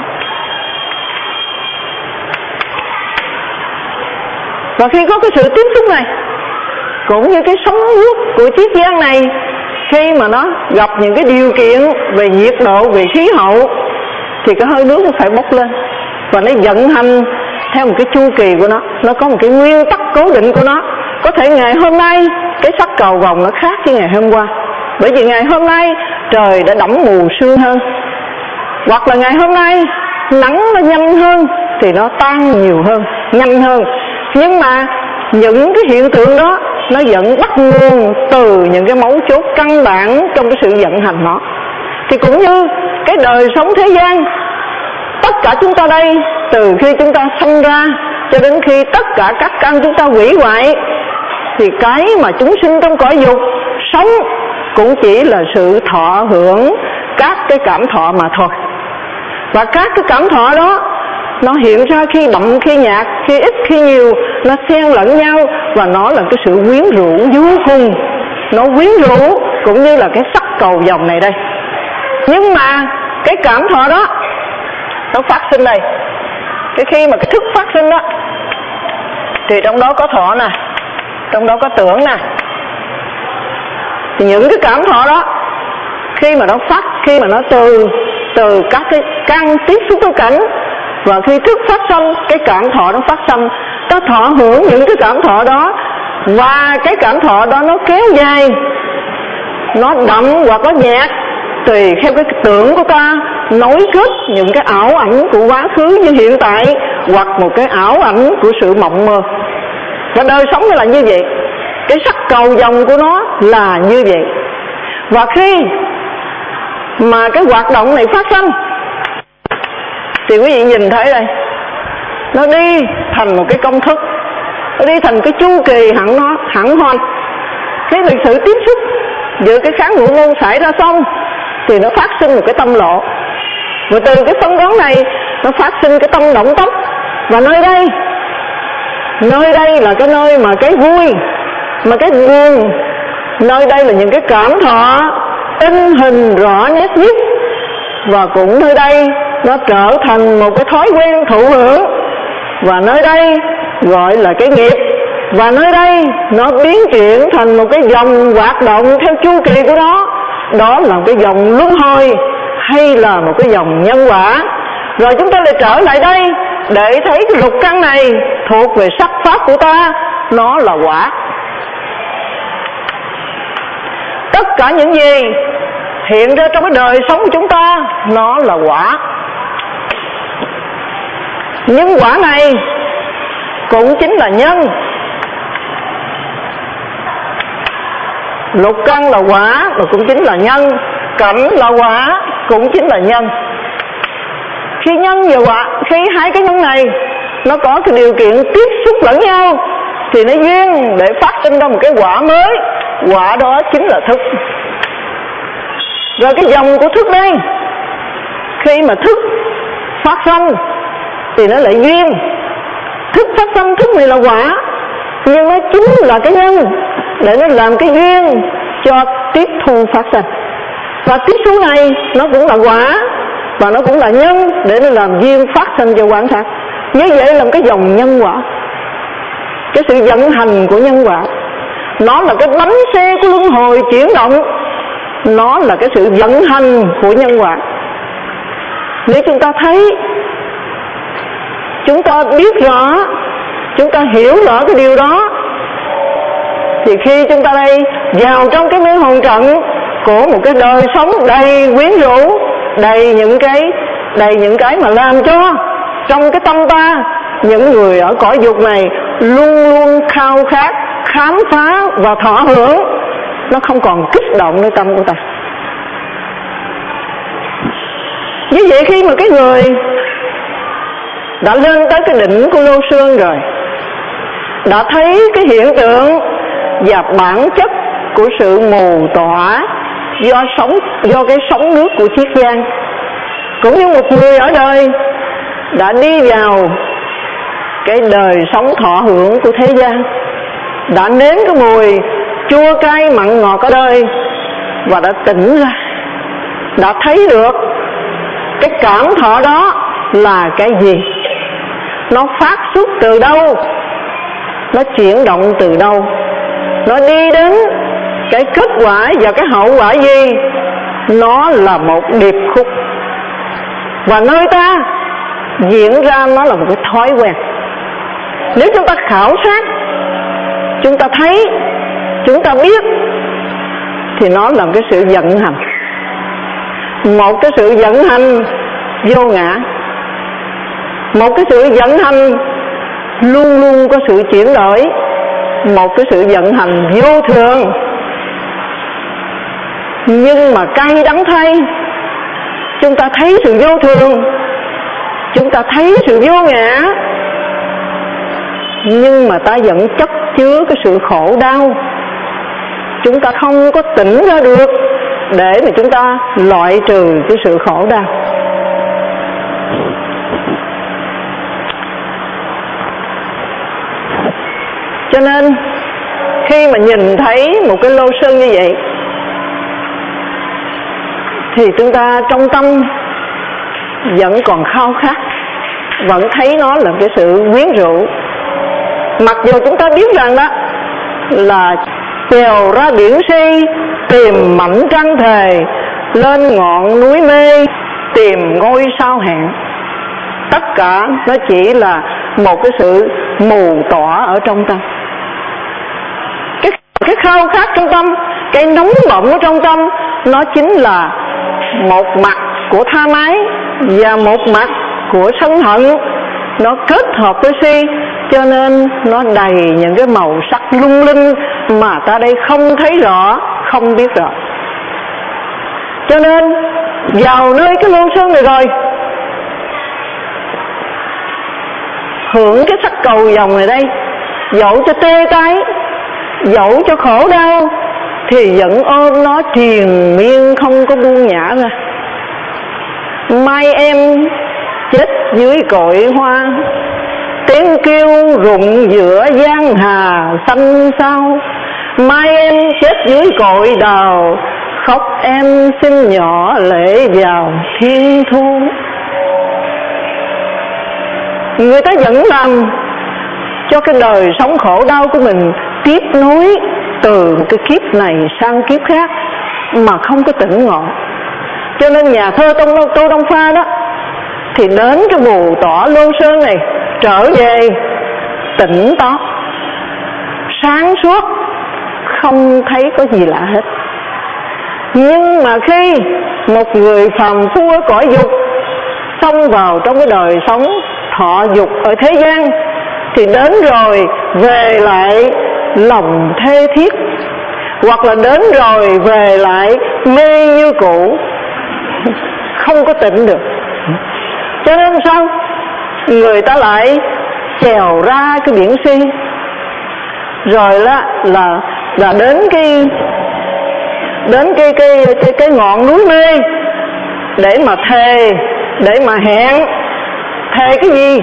Và khi có cái sự tiếp xúc này, cũng như cái sóng nước của chiếc giang này, khi mà nó gặp những cái điều kiện về nhiệt độ, về khí hậu, thì cái hơi nước nó phải bốc lên, và nó vận hành theo một cái chu kỳ của nó. Nó có một cái nguyên tắc cố định của nó. Có thể ngày hôm nay cái sắc cầu vồng nó khác với ngày hôm qua, bởi vì ngày hôm nay trời đã đẫm mù sương hơn, hoặc là ngày hôm nay nắng nó nhanh hơn thì nó tan nhiều hơn, nhanh hơn. Nhưng mà những cái hiện tượng đó nó vẫn bắt nguồn từ những cái mấu chốt căn bản trong cái sự vận hành nó. Thì cũng như cái đời sống thế gian, tất cả chúng ta đây, từ khi chúng ta sinh ra cho đến khi tất cả các căn chúng ta hủy hoại, thì cái mà chúng sinh trong cõi dục sống cũng chỉ là sự thọ hưởng các cái cảm thọ mà thôi. Và các cái cảm thọ đó nó hiện ra khi đậm khi nhạt, khi ít khi nhiều, nó xen lẫn nhau, và nó là cái sự quyến rũ vô cùng. Nó quyến rũ cũng như là cái sắc cầu vồng này đây. Nhưng mà cái cảm thọ đó nó phát sinh đây. Cái khi mà cái thức phát sinh đó, thì trong đó có thọ nè, trong đó có tưởng nè. Thì những cái cảm thọ đó, khi mà nó phát, khi mà nó từ từ các cái căn tiếp xúc với cảnh, và khi thức phát sinh, cái cảm thọ nó phát sinh, ta thọ hưởng những cái cảm thọ đó, và cái cảm thọ đó nó kéo dài, nó đậm hoặc nó nhạt, tùy theo cái tưởng của ta nối kết những cái ảo ảnh của quá khứ như hiện tại, hoặc một cái ảo ảnh của sự mộng mơ. Và đời sống nó là như vậy, cái sắc cầu vồng của nó là như vậy. Và khi mà cái hoạt động này phát sinh thì quý vị nhìn thấy đây, nó đi thành một cái công thức, nó đi thành cái chu kỳ hẳn nó hẳn hoi. Cái lịch sự tiếp xúc giữa cái kháng ngũ ngôn xảy ra xong thì nó phát sinh một cái tâm lộ, và từ cái phân đoán này nó phát sinh cái tâm động tốc. Và nơi đây, nơi đây là cái nơi mà cái vui, mà cái buồn, nơi đây là những cái cảm thọ in hình rõ nét nhất. Và cũng nơi đây nó trở thành một cái thói quen thụ hưởng, và nơi đây gọi là cái nghiệp. Và nơi đây nó biến chuyển thành một cái dòng hoạt động theo chu kỳ của nó, đó là cái dòng luân hồi hay là một cái dòng nhân quả. Rồi chúng ta lại trở lại đây để thấy cái lục căn này thuộc về sắc pháp của ta, nó là quả. Tất cả những gì hiện ra trong cái đời sống của chúng ta nó là quả. Nhưng quả này cũng chính là nhân. lục căn là quả mà cũng chính là nhân, cảnh là quả cũng chính là nhân. Khi nhân và quả, khi hai cái nhân này nó có cái điều kiện tiếp xúc lẫn nhau thì nó duyên để phát sinh ra một cái quả mới, quả đó chính là thức. Rồi cái dòng của thức đây, khi mà thức phát sinh thì nó lại duyên. Thức phát sinh, thức này là quả, nhưng nó chính là cái nhân để nó làm cái duyên cho tiếp thu phát sinh. Và tiếp xúc này nó cũng là quả và nó cũng là nhân để nó làm duyên phát sinh cho quán sát. Như vậy là cái dòng nhân quả, cái sự vận hành của nhân quả. Nó là cái bánh xe của luân hồi chuyển động, nó là cái sự vận hành của nhân quả. Nếu chúng ta thấy, chúng ta biết rõ, chúng ta hiểu rõ cái điều đó, thì khi chúng ta đây vào trong cái mê hồn trận của một cái đời sống đầy quyến rũ, đầy những cái đầy những cái mà làm cho trong cái tâm ta, những người ở cõi dục này luôn luôn khao khát khám phá và thọ hưởng, nó không còn kích động nơi tâm của ta. Như vậy khi mà cái người đã lên tới cái đỉnh của lô xương rồi, đã thấy cái hiện tượng và bản chất của sự mù tỏa do sống do cái sóng nước của chiết giang, cũng như một người ở đời đã đi vào cái đời sống thọ hưởng của thế gian, đã nếm cái mùi chua cay mặn ngọt ở đời và đã tỉnh ra, đã thấy được cái cảm thọ đó là cái gì, nó phát xuất từ đâu, nó chuyển động từ đâu, nó đi đến cái kết quả và cái hậu quả gì. Nó là một điệp khúc, và nơi ta diễn ra nó là một cái thói quen. Nếu chúng ta khảo sát, chúng ta thấy, chúng ta biết, thì nó là cái sự vận hành, một cái sự vận hành vô ngã, một cái sự vận hành luôn luôn có sự chuyển đổi, một cái sự vận hành vô thường. Nhưng mà cay đắng thay, chúng ta thấy sự vô thường, chúng ta thấy sự vô ngã, nhưng mà ta vẫn chất chứa cái sự khổ đau. Chúng ta không có tỉnh ra được để mà chúng ta loại trừ cái sự khổ đau. Cho nên khi mà nhìn thấy một cái lô sơn như vậy thì chúng ta trong tâm vẫn còn khao khát, vẫn thấy nó là cái sự quyến rũ. Mặc dù chúng ta biết rằng đó là trèo ra biển si, tìm mảnh trăng thề, lên ngọn núi mê, tìm ngôi sao hẹn, tất cả nó chỉ là một cái sự mù tỏa ở trong tâm. Cái, cái khao khát trong tâm, cái nóng bỏng ở trong tâm, nó chính là một mặt của tham ái và một mặt của sân hận, nó kết hợp với si, cho nên nó đầy những cái màu sắc lung linh mà ta đây không thấy rõ, không biết rõ. Cho nên vào nơi cái lô sơn này rồi, hưởng cái sắc cầu vòng này đây, dẫu cho tê tái, dẫu cho khổ đau, thì vẫn ôm nó triền miên không có buông nhả ra. Mai em chết dưới cội hoa, tiếng kêu rụng giữa giang hà xanh sao. Mai em chết dưới cội đào, khóc em xin nhỏ lệ vào thiên thu. Người ta vẫn làm cho cái đời sống khổ đau của mình tiếp nối từ cái kiếp này sang kiếp khác mà không có tỉnh ngộ. Cho nên nhà thơ Tô Đông, Tô Đông Pha đó thì đến cái mù tỏa Lô Sơn này trở về tỉnh táo, sáng suốt, không thấy có gì lạ hết. Nhưng mà khi một người phàm phu ở cõi dục xông vào trong cái đời sống thọ dục ở thế gian thì đến rồi về lại lòng thê thiết, hoặc là đến rồi về lại mê như cũ, không có tỉnh được. Cho nên sao người ta lại chèo ra cái biển si, rồi là là là đến cái đến cái cái cái, cái ngọn núi mê để mà thề, để mà hẹn. Thề cái gì?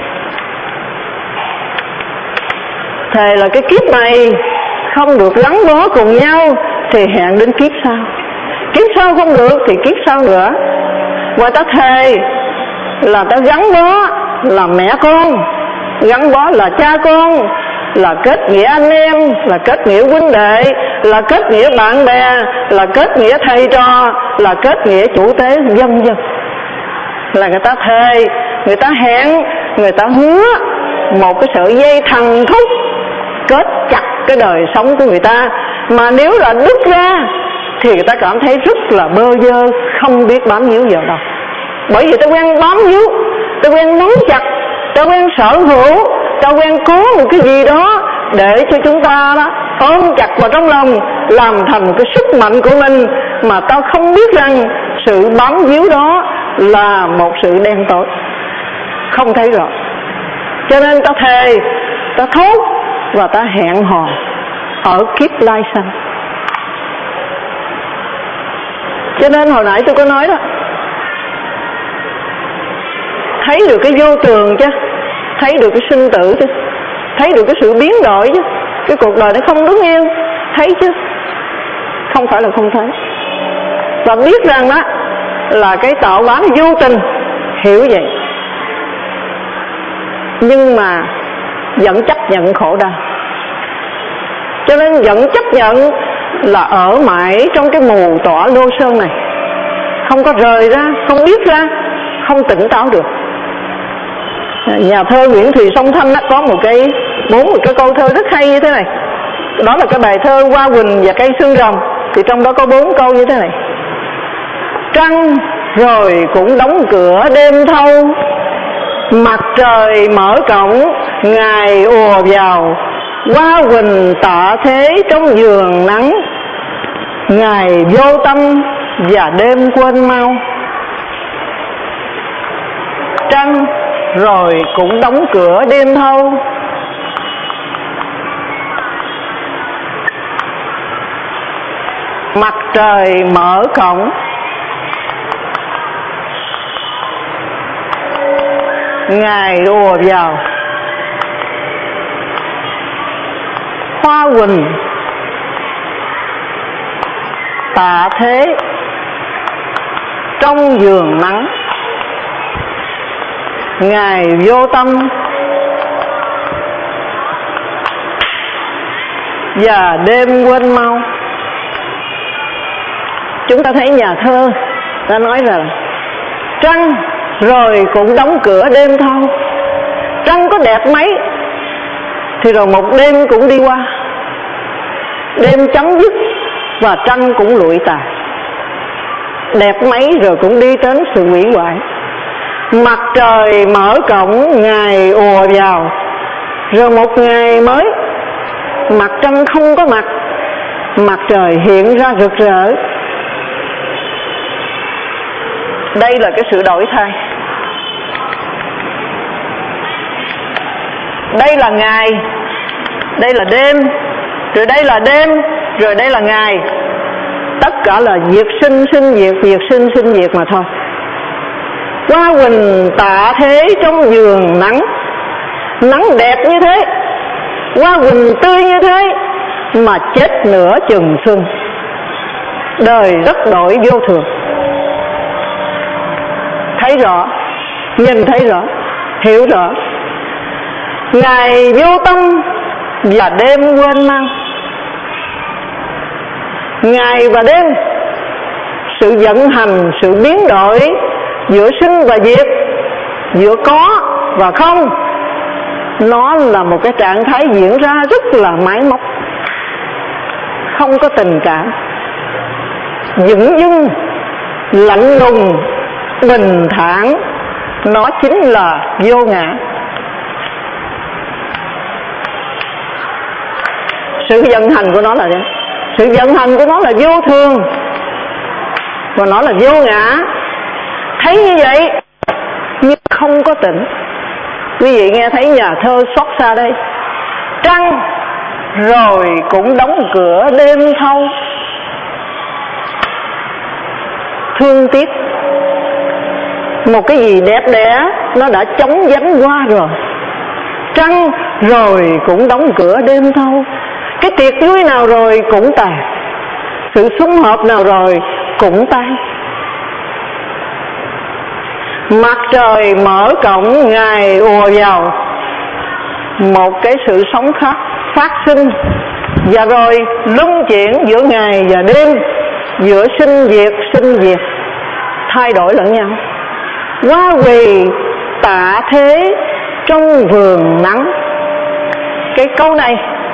Thề là cái kiếp này không được gắn bó cùng nhau thì hẹn đến kiếp sau, kiếp sau không được thì kiếp sau nữa. Và ta thề là ta gắn bó là mẹ con, gắn bó là cha con, là kết nghĩa anh em, là kết nghĩa huynh đệ, là kết nghĩa bạn bè, là kết nghĩa thầy trò, là kết nghĩa chủ tế, vân vân. Là người ta thề, người ta hẹn, người ta hứa một cái sợi dây thần thúc kết chặt cái đời sống của người ta. Mà nếu là đứt ra thì người ta cảm thấy rất là bơ vơ, không biết bám víu vào đâu. Bởi vì ta quen bám víu, ta quen nắm chặt, ta quen sở hữu, ta quen có một cái gì đó để cho chúng ta đó ôm chặt vào trong lòng, làm thành cái sức mạnh của mình, mà ta không biết rằng sự bám víu đó là một sự đen tối, không thấy rõ. Cho nên ta thề, ta thốt và ta hẹn hò ở kiếp lai sanh. Cho nên hồi nãy tôi có nói đó, thấy được cái vô thường chứ, thấy được cái sinh tử chứ, thấy được cái sự biến đổi chứ, cái cuộc đời nó không đứng yên, thấy chứ, không phải là không thấy. Và biết rằng đó là cái tạo hóa vô tình, hiểu vậy, nhưng mà vẫn chấp nhận khổ đau. Cho nên vẫn chấp nhận là ở mãi trong cái mù tỏa lô sơn này, không có rời ra, không biết ra, không tỉnh táo được. Nhà thơ Nguyễn Thùy Song Thanh có một cái bốn một cái câu thơ rất hay như thế này. Đó là cái bài thơ Hoa Quỳnh và Cây Xương Rồng. Thì trong đó có bốn câu như thế này: trăng rồi cũng đóng cửa đêm thâu, mặt trời mở cổng ngày ùa vào, hoa quỳnh tạ thế trong giường nắng, ngày vô tâm và đêm quên mau. Trăng rồi cũng đóng cửa đêm thâu, mặt trời mở cổng ngày ùa vào, hoa quỳnh tạ thế trong giường nắng, ngày vô tâm và đêm quên mau. Chúng ta thấy nhà thơ ta nói rằng trăng rồi cũng đóng cửa đêm thâu. Trăng có đẹp mấy thì rồi một đêm cũng đi qua, đêm chấm dứt và trăng cũng lụi tàn. Đẹp mấy rồi cũng đi đến sự hủy hoại. Mặt trời mở cổng ngày ùa vào, rồi một ngày mới mặt trăng không có mặt, mặt trời hiện ra rực rỡ. Đây là cái sự đổi thay. Đây là ngày, đây là đêm, rồi đây là đêm, rồi đây là ngày. Tất cả là diệt sinh sinh diệt, diệt sinh sinh diệt mà thôi. Hoa quỳnh tạ thế trong giường nắng, nắng đẹp như thế, hoa quỳnh tươi như thế, mà chết nửa chừng xuân. Đời rất đổi vô thường. Thấy rõ, nhìn thấy rõ, hiểu rõ. Ngày vô tâm và đêm quên mau. Ngày và đêm, sự vận hành, sự biến đổi giữa sinh và diệt, giữa có và không, nó là một cái trạng thái diễn ra rất là máy móc, không có tình cảm, dửng dưng, lạnh lùng, bình thản. Nó chính là vô ngã. Sự vận hành của nó là thế. Sự vận hành của nó là vô thường và nó là vô ngã. Thấy như vậy nhưng không có tỉnh. Quý vị nghe thấy nhà thơ xót xa đây: trăng rồi cũng đóng cửa đêm thâu. Thương tiếc, một cái gì đẹp đẽ nó đã chóng vánh qua rồi. Trăng rồi cũng đóng cửa đêm thâu. Cái tiệc vui nào rồi cũng tàn, sự sum họp nào rồi cũng tan. Mặt trời mở cổng ngày ùa vào, một cái sự sống khác phát sinh. Và rồi luân chuyển giữa ngày và đêm, giữa sinh diệt sinh diệt, thay đổi lẫn nhau. Hoa quỳ tạ thế trong vườn nắng. Cái câu này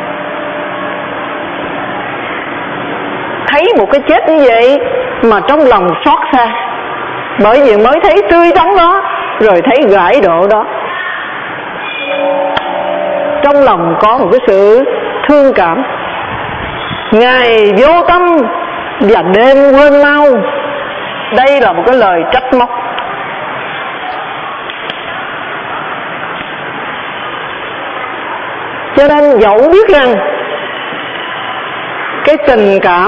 thấy một cái chết như vậy mà trong lòng xót xa, bởi vì mới thấy tươi tắn đó, rồi thấy gãi độ đó. Trong lòng có một cái sự thương cảm. Ngày vô tâm và đêm quên mau. Đây là một cái lời trách móc. Cho nên dẫu biết rằng cái tình cảm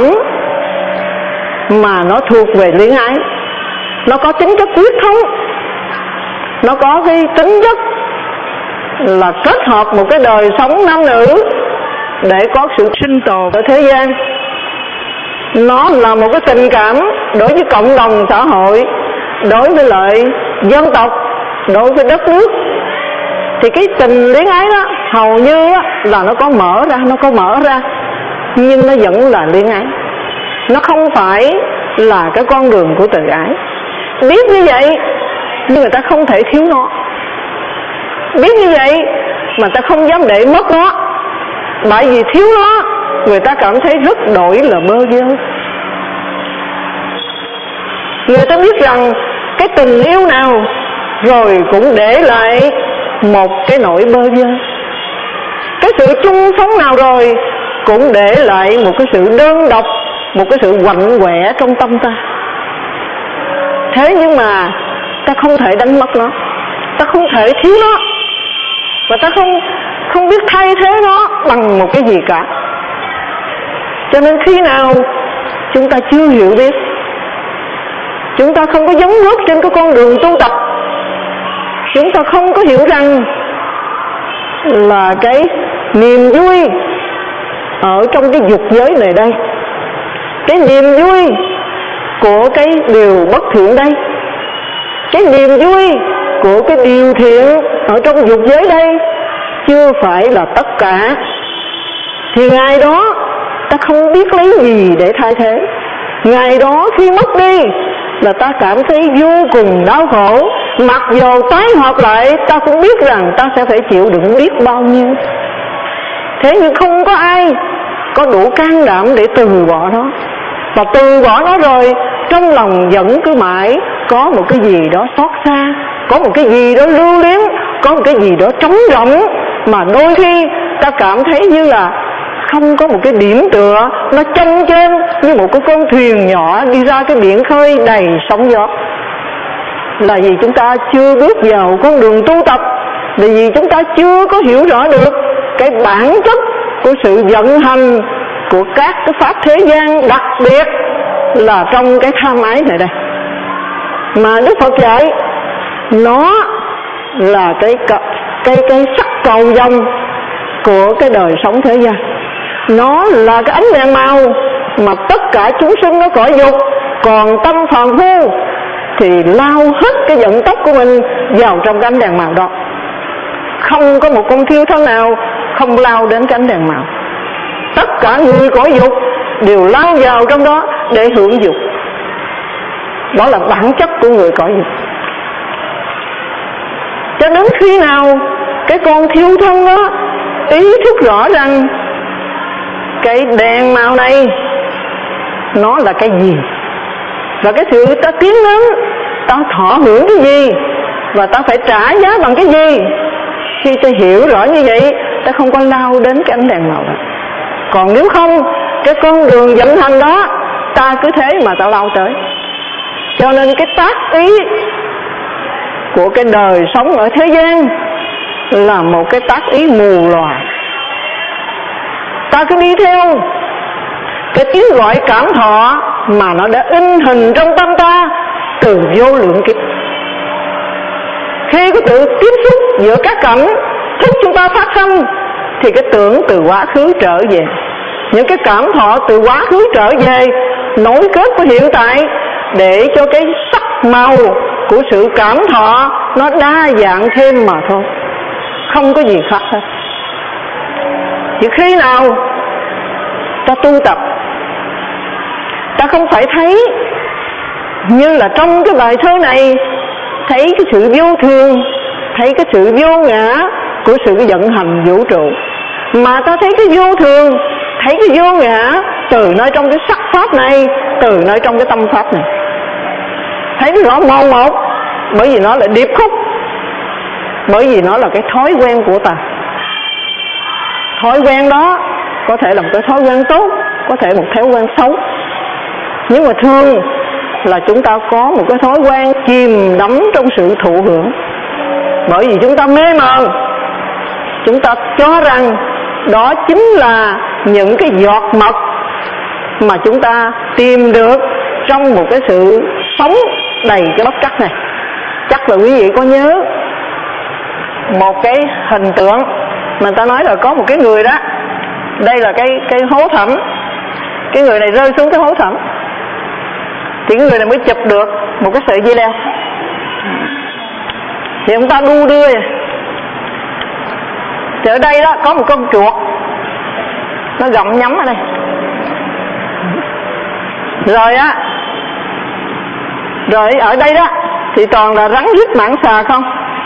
mà nó thuộc về luyến ái, nó có tính chất quyết thống, nó có cái tính chất là kết hợp một cái đời sống nam nữ để có sự sinh tồn ở thế gian. Nó là một cái tình cảm đối với cộng đồng xã hội, đối với lại dân tộc, đối với đất nước. Thì cái tình luyến ái đó hầu như là nó có mở ra, nó có mở ra, nhưng nó vẫn là luyến ái. Nó không phải là cái con đường của từ ái. Biết như vậy nhưng người ta không thể thiếu nó. Biết như vậy mà ta không dám để mất nó, bởi vì thiếu nó người ta cảm thấy rất đổi là bơ vơ. Người ta biết rằng cái tình yêu nào rồi cũng để lại một cái nỗi bơ vơ. Cái sự chung sống nào rồi cũng để lại một cái sự đơn độc, một cái sự quạnh quẹ trong tâm ta. Thế nhưng mà ta không thể đánh mất nó, ta không thể thiếu nó, và ta không không biết thay thế nó bằng một cái gì cả. Cho nên khi nào chúng ta chưa hiểu biết, chúng ta không có dấn bước trên cái con đường tu tập, chúng ta không có hiểu rằng là cái niềm vui ở trong cái dục giới này đây, cái niềm vui của cái điều bất thiện đây, cái niềm vui của cái điều thiện ở trong dục giới đây chưa phải là tất cả, thì ngày đó ta không biết lấy gì để thay thế. Ngày đó khi mất đi là ta cảm thấy vô cùng đau khổ. Mặc dù tái hợp lại ta cũng biết rằng ta sẽ phải chịu đựng biết bao nhiêu. Thế nhưng không có ai có đủ can đảm để từ bỏ nó. Và từ bỏ nó rồi trong lòng vẫn cứ mãi có một cái gì đó xót xa, có một cái gì đó lưu luyến, có một cái gì đó trống rỗng, mà đôi khi ta cảm thấy như là không có một cái điểm tựa. Nó chông chênh như một cái con thuyền nhỏ đi ra cái biển khơi đầy sóng gió. Là vì chúng ta chưa bước vào con đường tu tập, là vì chúng ta chưa có hiểu rõ được cái bản chất của sự vận hành của các cái pháp thế gian, đặc biệt là trong cái tham ái này đây. Mà Đức Phật dạy nó là cái cái cái sắc cầu vồng của cái đời sống thế gian. Nó là cái ánh đèn màu mà tất cả chúng sinh nó cõi dục, còn tâm phàm phu thì lao hết cái vận tốc của mình vào trong cái ánh đèn màu đó. Không có một con thiêu thân nào không lao đến cái ánh đèn màu. Tất cả người cõi dục đều lao vào trong đó để hưởng dục. Đó là bản chất của người cõi dục. Cho đến khi nào cái con thiêu thân đó ý thức rõ rằng cái đèn màu này nó là cái gì, và cái sự ta tiến đến ta thọ hưởng cái gì, và ta phải trả giá bằng cái gì. Khi ta hiểu rõ như vậy, ta không có lao đến cái ánh đèn màu đó. Còn nếu không, cái con đường vận hành đó ta cứ thế mà ta lao tới. Cho nên cái tác ý của cái đời sống ở thế gian là một cái tác ý mù lòa. Ta cứ đi theo cái tiếng gọi cảm thọ mà nó đã in hình trong tâm ta từ vô lượng kiếp. Khi có tự tiếp xúc giữa các cảnh thức chúng ta phát sinh thì cái tưởng từ quá khứ trở về, những cái cảm thọ từ quá khứ trở về nối kết với hiện tại để cho cái sắc màu của sự cảm thọ nó đa dạng thêm mà thôi, không có gì khác hết. Chỉ khi nào ta tu tập, ta không phải thấy như là trong cái bài thơ này, thấy cái sự vô thường, thấy cái sự vô ngã của sự vận hành vũ trụ, mà ta thấy cái vô thường, thấy cái vô ngã từ nơi trong cái sắc pháp này, từ nơi trong cái tâm pháp này, thấy rõ mòn một, bởi vì nó là điệp khúc, bởi vì nó là cái thói quen của ta. Thói quen đó có thể là một cái thói quen tốt, có thể một thói quen xấu, nhưng mà thường là chúng ta có một cái thói quen chìm đắm trong sự thụ hưởng. Bởi vì chúng ta mê mờ, chúng ta cho rằng đó chính là những cái giọt mật mà chúng ta tìm được trong một cái sự sống đầy cái bất trắc này. Chắc là quý vị có nhớ một cái hình tượng mà ta nói là có một cái người đó, đây là cái cái hố thẳm, cái người này rơi xuống cái hố thẳm thì cái người này mới chụp được một cái sợi dây leo, thì ông ta đu đưa. Thì ở đây đó có một con chuột nó gặm nhấm ở đây, rồi á rồi ở đây đó thì toàn là rắn rít mãng xà không.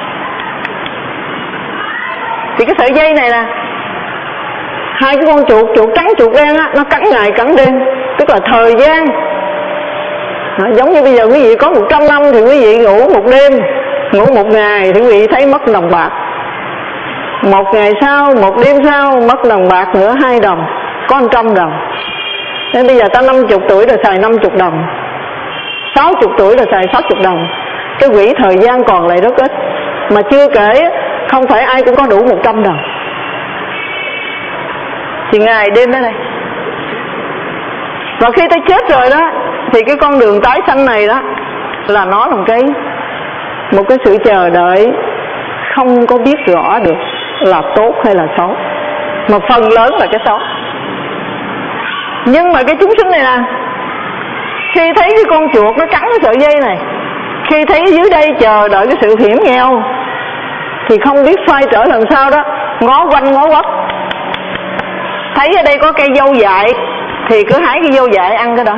Thì cái sợi dây này nè, hai cái con chuột, chuột trắng chuột đen á, nó cắn ngày cắn đêm, tức là thời gian. Đó, giống như bây giờ quý vị có một trăm năm thì quý vị ngủ một đêm, ngủ một ngày thì quý vị thấy mất đồng bạc. Một ngày sau, một đêm sau mất đồng bạc nữa hai đồng, có một trăm đồng. Nên bây giờ ta năm chục tuổi rồi xài năm chục đồng, sáu chục tuổi rồi xài sáu chục đồng. Cái quỹ thời gian còn lại rất ít, mà chưa kể không phải ai cũng có đủ một trăm đồng. Thì ngày đêm đó này. Và khi ta chết rồi đó thì cái con đường tái sanh này đó là nó là một cái một cái sự chờ đợi không có biết rõ được là tốt hay là xấu, mà phần lớn là cái xấu. Nhưng mà cái chúng sinh này nè, khi thấy cái con chuột nó cắn cái sợi dây này, khi thấy dưới đây chờ đợi cái sự hiểm nghèo thì không biết xoay trở làm sao đó, ngó quanh ngó quất, thấy ở đây có cây dâu dại thì cứ hái cái dâu dại ăn cái đó.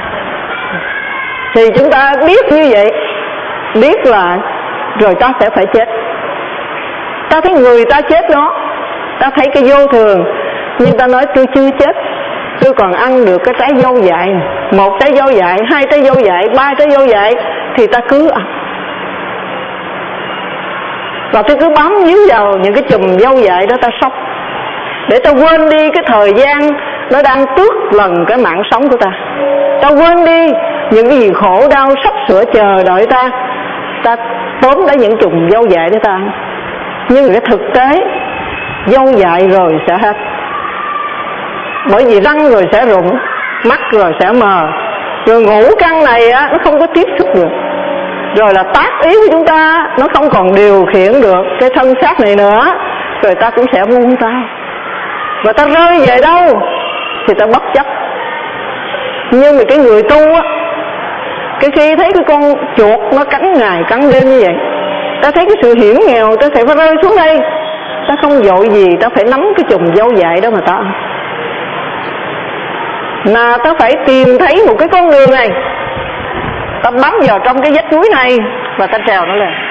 Thì chúng ta biết như vậy, biết là rồi ta sẽ phải chết. Ta thấy người ta chết đó, ta thấy cái vô thường, nhưng ta nói tôi chưa chết, tôi còn ăn được cái trái dâu dại này. Một trái dâu dại, hai trái dâu dại, ba trái dâu dại thì ta cứ ăn. Và tôi cứ bám víu vào những cái chùm dâu dại đó ta sốc, để ta quên đi cái thời gian nó đang tước lần cái mạng sống của ta. Ta quên đi những cái gì khổ đau sắp sửa chờ đợi ta, ta tóm lấy những chùm dâu dại để ta ăn. Nhưng cái thực tế dâu dại rồi sẽ hết, bởi vì răng rồi sẽ rụng, mắt rồi sẽ mờ, rồi ngũ căn này á, nó không có tiếp xúc được, rồi là tác ý của chúng ta nó không còn điều khiển được cái thân xác này nữa, rồi ta cũng sẽ buông tay. Và ta rơi về đâu thì ta bất chấp. Nhưng mà cái người tu á, cái khi thấy cái con chuột nó cắn ngày cắn đêm như vậy, ta thấy cái sự hiểm nghèo, ta sẽ phải rơi xuống đây, ta không vội gì ta phải nắm cái chùm dâu dại đó mà ta ăn, mà ta phải tìm thấy một cái con đường này, ta bám vào trong cái vách núi này và ta trèo nó lên.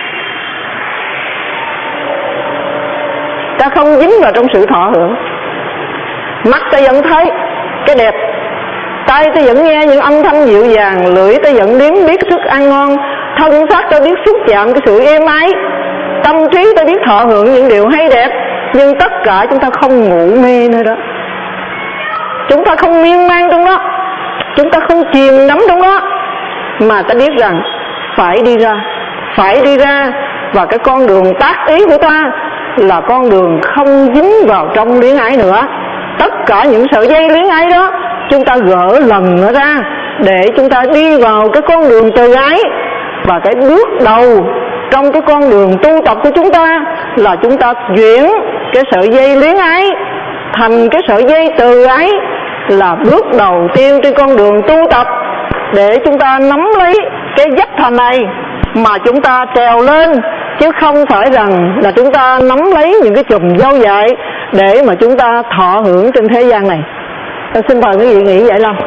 Ta không dính vào trong sự thọ hưởng. Mắt ta vẫn thấy cái đẹp, tai ta vẫn nghe những âm thanh dịu dàng, lưỡi ta vẫn nếm biết thức ăn ngon, thân xác ta biết xúc chạm cái sự êm ái, tâm trí ta biết thọ hưởng những điều hay đẹp. Nhưng tất cả chúng ta không ngủ mê nữa đó. chúng ta không miên man trong đó, chúng ta không chìm đắm trong đó, mà ta biết rằng phải đi ra, phải đi ra. Và cái con đường tác ý của ta là con đường không dính vào trong luyến ái nữa. Tất cả những sợi dây luyến ái đó chúng ta gỡ lần nó ra, để chúng ta đi vào cái con đường từ ái. Và cái bước đầu trong cái con đường tu tập của chúng ta là chúng ta chuyển cái sợi dây luyến ái thành cái sợi dây từ ái, là bước đầu tiên trên con đường tu tập, để chúng ta nắm lấy cái dắt thành này mà chúng ta trèo lên, chứ không phải rằng là chúng ta nắm lấy những cái chùm dâu dại để mà chúng ta thọ hưởng trên thế gian này. Tôi xin mời quý vị nghĩ vậy Long.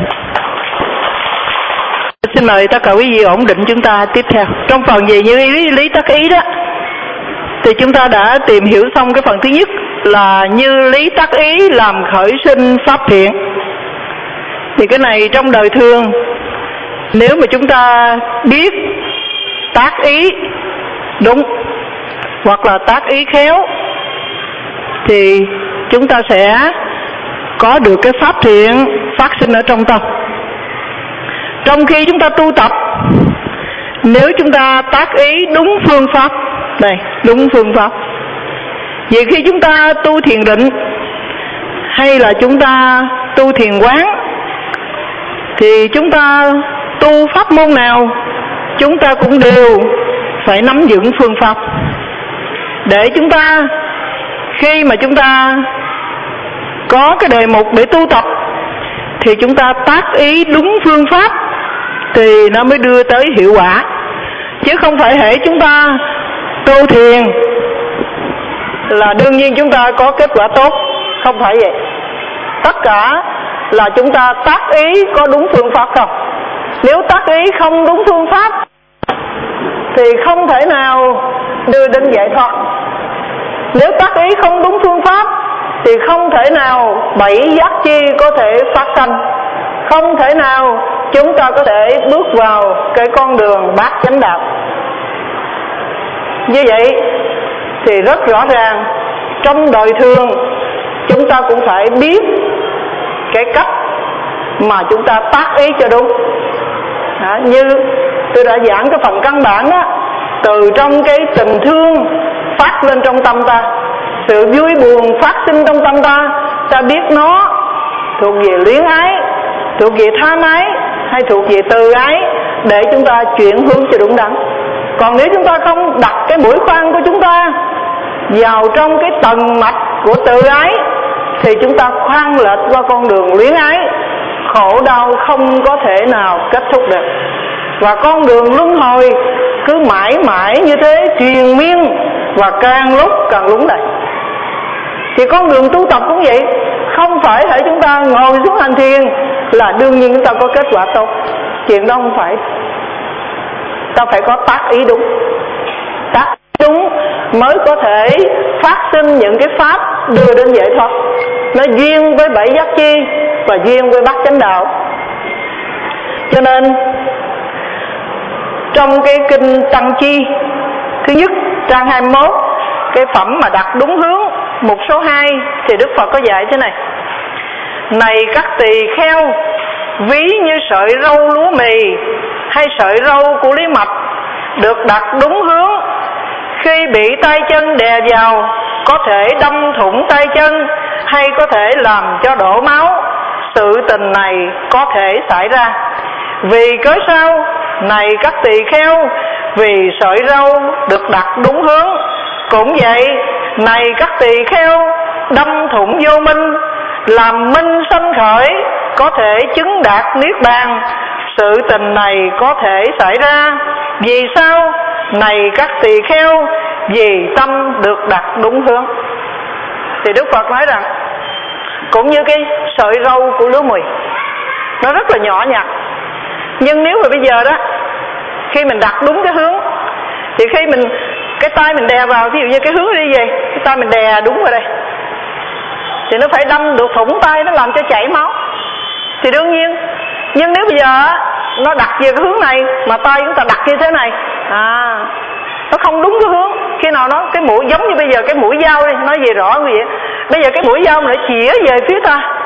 Xin mời tất cả quý vị ổn định chúng ta tiếp theo. Trong phần về như lý, lý tác ý đó, thì chúng ta đã tìm hiểu xong cái phần thứ nhất là như lý tác ý làm khởi sinh pháp thiện. Thì cái này trong đời thường, nếu mà chúng ta biết tác ý đúng hoặc là tác ý khéo, thì chúng ta sẽ có được cái pháp thiện phát sinh ở trong tâm. Trong khi chúng ta tu tập, nếu chúng ta tác ý đúng phương pháp, đây, đúng phương pháp, vì khi chúng ta tu thiền định hay là chúng ta tu thiền quán, thì chúng ta tu pháp môn nào chúng ta cũng đều phải nắm vững phương pháp, để chúng ta khi mà chúng ta có cái đề mục để tu tập thì chúng ta tác ý đúng phương pháp thì nó mới đưa tới hiệu quả. Chứ không phải hễ chúng ta tu thiền là đương nhiên chúng ta có kết quả tốt, không phải vậy. Tất cả là chúng ta tác ý có đúng phương pháp không. Nếu tác ý không đúng phương pháp thì không thể nào đưa đến giải thoát. Nếu tác ý không đúng phương pháp thì không thể nào bảy giác chi có thể phát sanh, không thể nào chúng ta có thể bước vào cái con đường bát chánh đạo. Như vậy thì rất rõ ràng trong đời thường chúng ta cũng phải biết cái cách mà chúng ta tác ý cho đúng. Đó, như tôi đã giảng cái phần căn bản đó, từ trong cái tình thương phát lên trong tâm ta, sự vui buồn phát sinh trong tâm ta, ta biết nó thuộc về luyến ái, thuộc về tham ái hay thuộc về từ ái, để chúng ta chuyển hướng cho đúng đắn. Còn nếu chúng ta không đặt cái mũi khoan của chúng ta vào trong cái tầng mạch của tự ái thì chúng ta khoan lệch qua con đường luyến ái, khổ đau không có thể nào kết thúc được. Và con đường luân hồi cứ mãi mãi như thế triền miên và càng lúc càng lún đầy. Thì con đường tu tập cũng vậy, không phải hãy chúng ta ngồi xuống hành thiền là đương nhiên chúng ta có kết quả tốt. Chuyện đó không phải. Ta phải có tác ý đúng. Tác ý đúng mới có thể phát sinh những cái pháp đưa đến giải thoát. Nó duyên với bảy giác chi và duyên với bát chánh đạo. Cho nên trong cái kinh Tăng Chi thứ nhất trang hai mươi mốt, cái phẩm mà đặt đúng hướng mục số hai, thì Đức Phật có dạy thế này: này các tỳ kheo, ví như sợi râu lúa mì hay sợi râu của lý mạch được đặt đúng hướng, khi bị tay chân đè vào có thể đâm thủng tay chân hay có thể làm cho đổ máu. Sự tình này có thể xảy ra. Vì cớ sao? Này các tỳ kheo, vì sợi râu được đặt đúng hướng. Cũng vậy, này các tỳ kheo, đâm thủng vô minh, làm minh sanh khởi, có thể chứng đạt niết bàn. Sự tình này có thể xảy ra. Vì sao? Này các tỳ kheo, vì tâm được đặt đúng hướng. Thì Đức Phật nói rằng cũng như cái sợi râu của lúa mì, nó rất là nhỏ nhặt, nhưng nếu mà bây giờ đó, khi mình đặt đúng cái hướng, thì khi mình cái tay mình đè vào, ví dụ như cái hướng đi về, cái tay mình đè đúng vào đây, thì nó phải đâm được thủng tay, nó làm cho chảy máu. Thì đương nhiên, nhưng nếu bây giờ nó đặt về cái hướng này mà tay chúng ta đặt như thế này, à, nó không đúng cái hướng. Khi nào nó cái mũi giống như bây giờ cái mũi dao đi, nói về rõ như vậy, bây giờ cái mũi dao mình lại chĩa về phía ta,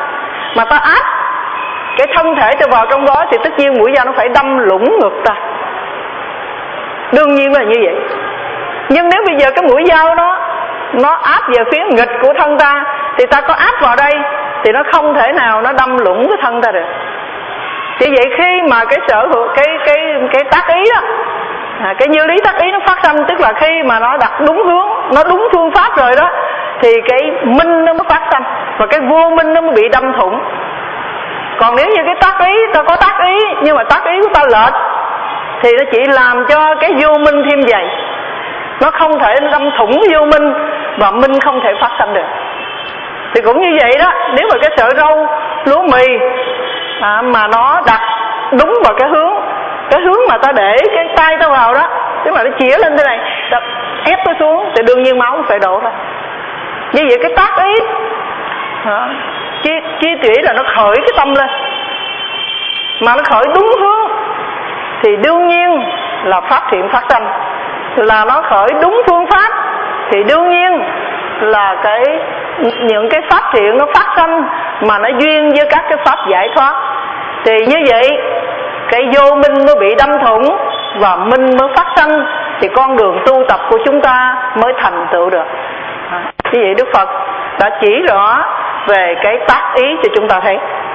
mà ta áp cái thân thể ta vào trong đó thì tất nhiên mũi dao nó phải đâm lũng ngực ta, đương nhiên là như vậy. Nhưng nếu bây giờ cái mũi dao nó nó áp về phía nghịch của thân ta thì ta có áp vào đây thì nó không thể nào nó đâm lũng cái thân ta được. Chỉ vậy khi mà cái sở cái cái cái tác ý đó, à, cái như lý tác ý nó phát sanh, tức là khi mà nó đặt đúng hướng, nó đúng phương pháp rồi đó, thì cái minh nó mới phát sanh và cái vô minh nó mới bị đâm thủng. Còn nếu như cái tác ý, ta có tác ý nhưng mà tác ý của ta lệch thì nó chỉ làm cho cái vô minh thêm dày, nó không thể đâm thủng cái vô minh và minh không thể phát sanh được. Thì cũng như vậy đó, nếu mà cái sợi râu lúa mì à, mà nó đặt đúng vào cái hướng, cái hướng mà ta để cái tay ta vào đó, tức là nó chĩa lên thế này, ta ép nó xuống thì đương nhiên máu phải đổ ra. Như vậy cái tác ý à, chi, chi tủy là nó khởi cái tâm lên, mà nó khởi đúng hướng thì đương nhiên là phát triển phát sanh, là nó khởi đúng phương pháp thì đương nhiên là cái những cái pháp triển nó phát sanh mà nó duyên với các cái pháp giải thoát. Thì như vậy cái vô minh mới bị đâm thủng và minh mới phát sanh, thì con đường tu tập của chúng ta mới thành tựu được. À, như vậy Đức Phật đã chỉ rõ về cái tác ý cho chúng ta thấy.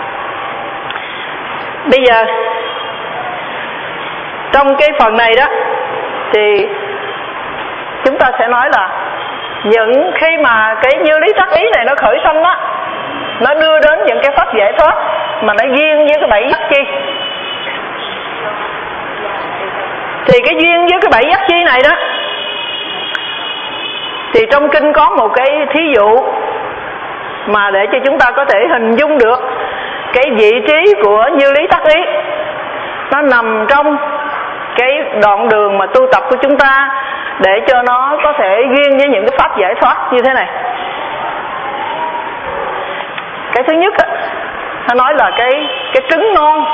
Bây giờ trong cái phần này đó thì chúng ta sẽ nói là những khi mà cái như lý tác ý này nó khởi sanh đó, nó đưa đến những cái pháp giải thoát mà nó duyên với cái bảy giác chi. Thì cái duyên với cái bảy giác chi này đó, thì trong kinh có một cái thí dụ mà để cho chúng ta có thể hình dung được cái vị trí của như lý tác ý. Nó nằm trong cái đoạn đường mà tu tập của chúng ta để cho nó có thể duyên với những cái pháp giải thoát như thế này. Cái thứ nhất á, nó nói là cái cái trứng non.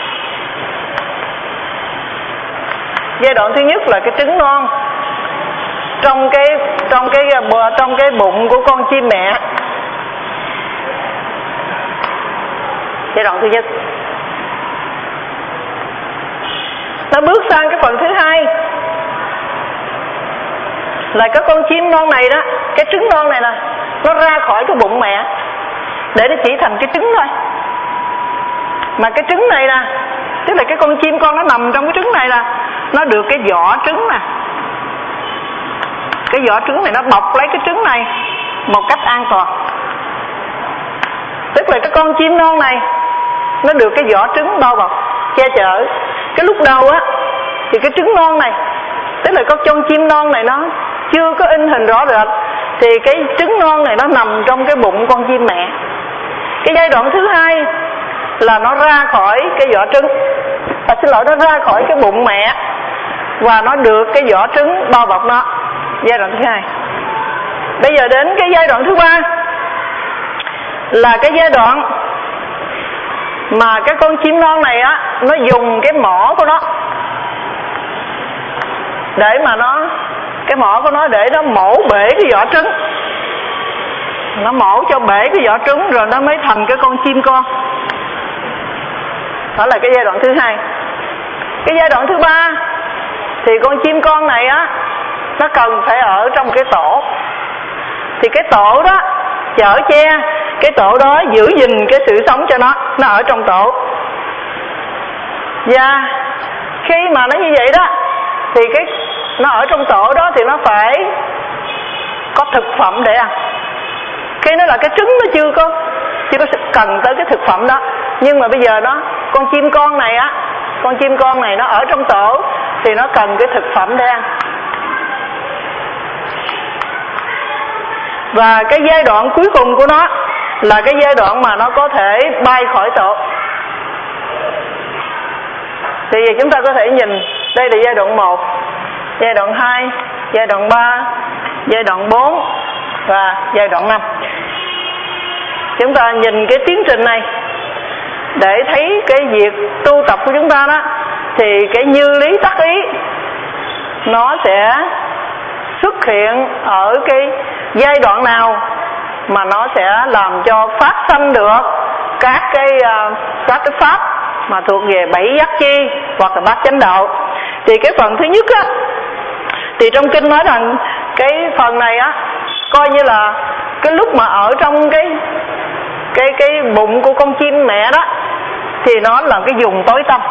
Giai đoạn thứ nhất là cái trứng non trong cái trong cái trong cái bụng của con chim mẹ. Giai đoạn thứ nhất. Nó bước sang cái phần thứ hai là cái con chim non này đó, cái trứng non này nè, nó ra khỏi cái bụng mẹ để nó chỉ thành cái trứng thôi. Mà cái trứng này nè, tức là cái con chim con nó nằm trong cái trứng này nè, nó được cái vỏ trứng nè. Cái vỏ trứng này nó bọc lấy cái trứng này một cách an toàn. Tức là cái con chim non này nó được cái vỏ trứng bao bọc che chở. Cái lúc đầu á thì cái trứng non này, tức là con con chim non này nó chưa có in hình rõ rệt, thì cái trứng non này nó nằm trong cái bụng con chim mẹ. Cái giai đoạn thứ hai là nó ra khỏi cái vỏ trứng, à, xin lỗi, nó ra khỏi cái bụng mẹ và nó được cái vỏ trứng bao bọc nó. Giai đoạn thứ hai. Bây giờ đến cái giai đoạn thứ ba là cái giai đoạn mà cái con chim non này á, nó dùng cái mỏ của nó để mà nó cái mỏ của nó để nó mổ bể cái vỏ trứng, nó mổ cho bể cái vỏ trứng rồi nó mới thành cái con chim con. Đó là cái giai đoạn thứ hai. Cái giai đoạn thứ ba thì con chim con này á, nó cần phải ở trong cái tổ. Thì cái tổ đó chở che, cái tổ đó giữ gìn cái sự sống cho nó, nó ở trong tổ. Và khi mà nó như vậy đó thì cái nó ở trong tổ đó thì nó phải có thực phẩm để ăn. Khi nó là cái trứng nó chưa có chưa có cần tới cái thực phẩm đó, nhưng mà bây giờ nó con chim con này á, con chim con này nó ở trong tổ thì nó cần cái thực phẩm để ăn. Và cái giai đoạn cuối cùng của nó là cái giai đoạn mà nó có thể bay khỏi tổ. Thì chúng ta có thể nhìn đây là giai đoạn một, giai đoạn hai, giai đoạn ba, giai đoạn bốn và giai đoạn năm. Chúng ta nhìn cái tiến trình này để thấy cái việc tu tập của chúng ta đó, thì cái như lý tác ý nó sẽ xuất hiện ở cái giai đoạn nào mà nó sẽ làm cho phát sanh được các cái uh, các cái pháp mà thuộc về bảy giác chi hoặc là bát chánh đạo. Thì cái phần thứ nhất á, thì trong kinh nói rằng cái phần này á coi như là cái lúc mà ở trong cái cái cái bụng của con chim mẹ đó, thì nó là cái vùng tối tăm,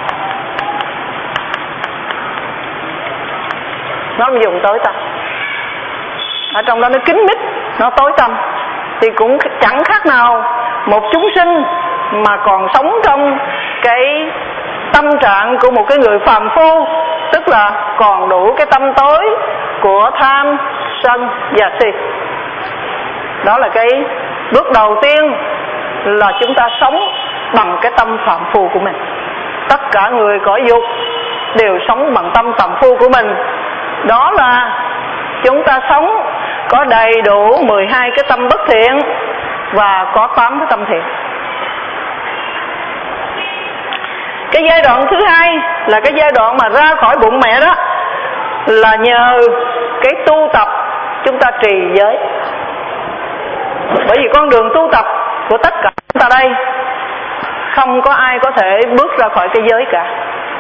nó là vùng tối tăm, ở trong đó nó kín mít, nó tối tăm, thì cũng chẳng khác nào một chúng sinh mà còn sống trong cái tâm trạng của một cái người phàm phu, tức là còn đủ cái tâm tối của tham, sân và si. Đó là cái bước đầu tiên, là chúng ta sống bằng cái tâm phàm phu của mình. Tất cả người cõi dục đều sống bằng tâm phàm phu của mình. Đó là chúng ta sống có đầy đủ mười hai cái tâm bất thiện và có tám cái tâm thiện. Cái giai đoạn thứ hai là cái giai đoạn mà ra khỏi bụng mẹ đó, là nhờ cái tu tập chúng ta trì giới. Bởi vì con đường tu tập của tất cả chúng ta đây, không có ai có thể bước ra khỏi cái giới cả.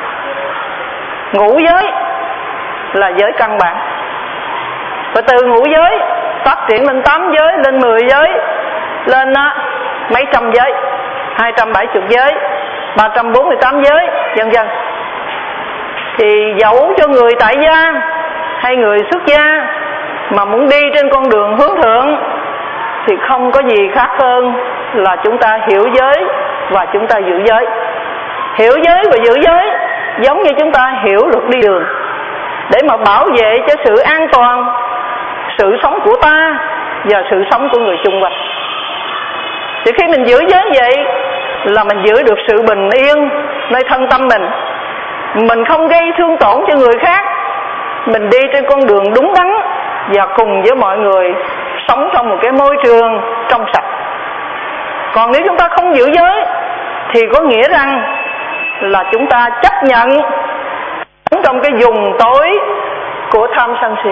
Ngũ giới là giới căn bản, và từ ngũ giới phát triển lên tám giới, lên mười giới, lên á, mấy trăm giới, hai trăm bảy mươi giới, ba trăm bốn mươi tám giới, vân vân. Thì dẫu cho người tại gia hay người xuất gia mà muốn đi trên con đường hướng thượng, thì không có gì khác hơn là chúng ta hiểu giới và chúng ta giữ giới. Hiểu giới và giữ giới giống như chúng ta hiểu luật đi đường, để mà bảo vệ cho sự an toàn, sự sống của ta và sự sống của người chung quanh. Thì khi mình giữ giới vậy là mình giữ được sự bình yên nơi thân tâm mình. Mình không gây thương tổn cho người khác, mình đi trên con đường đúng đắn và cùng với mọi người sống trong một cái môi trường trong sạch. Còn nếu chúng ta không giữ giới thì có nghĩa rằng là chúng ta chấp nhận sống trong cái vùng tối của tham sân si.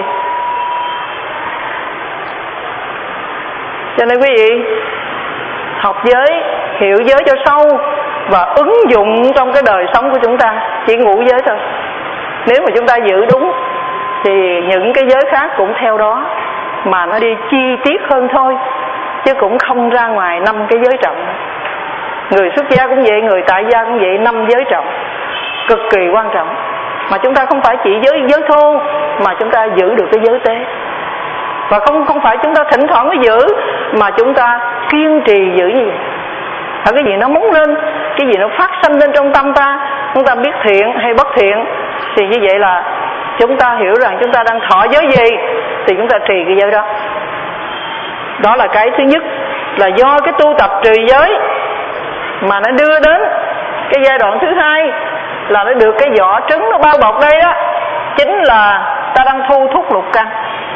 Cho nên quý vị học giới, hiểu giới cho sâu và ứng dụng trong cái đời sống của chúng ta, chỉ ngũ giới thôi. Nếu mà chúng ta giữ đúng thì những cái giới khác cũng theo đó, mà nó đi chi tiết hơn thôi, chứ cũng không ra ngoài năm cái giới trọng. Người xuất gia cũng vậy, người tại gia cũng vậy, năm giới trọng cực kỳ quan trọng. Mà chúng ta không phải chỉ giới giới thô, mà chúng ta giữ được cái giới tế. Và không không phải chúng ta thỉnh thoảng mới giữ, mà chúng ta kiên trì giữ như vậy. Ở cái gì nó muốn lên, cái gì nó phát sinh lên trong tâm ta, chúng ta biết thiện hay bất thiện, thì như vậy là chúng ta hiểu rằng chúng ta đang thọ giới gì, thì chúng ta trì cái giới đó. Đó là cái thứ nhất, là do cái tu tập trì giới mà nó đưa đến cái giai đoạn thứ hai, là nó được cái vỏ trứng nó bao bọc đây đó, chính là ta đang thu thúc lục căn.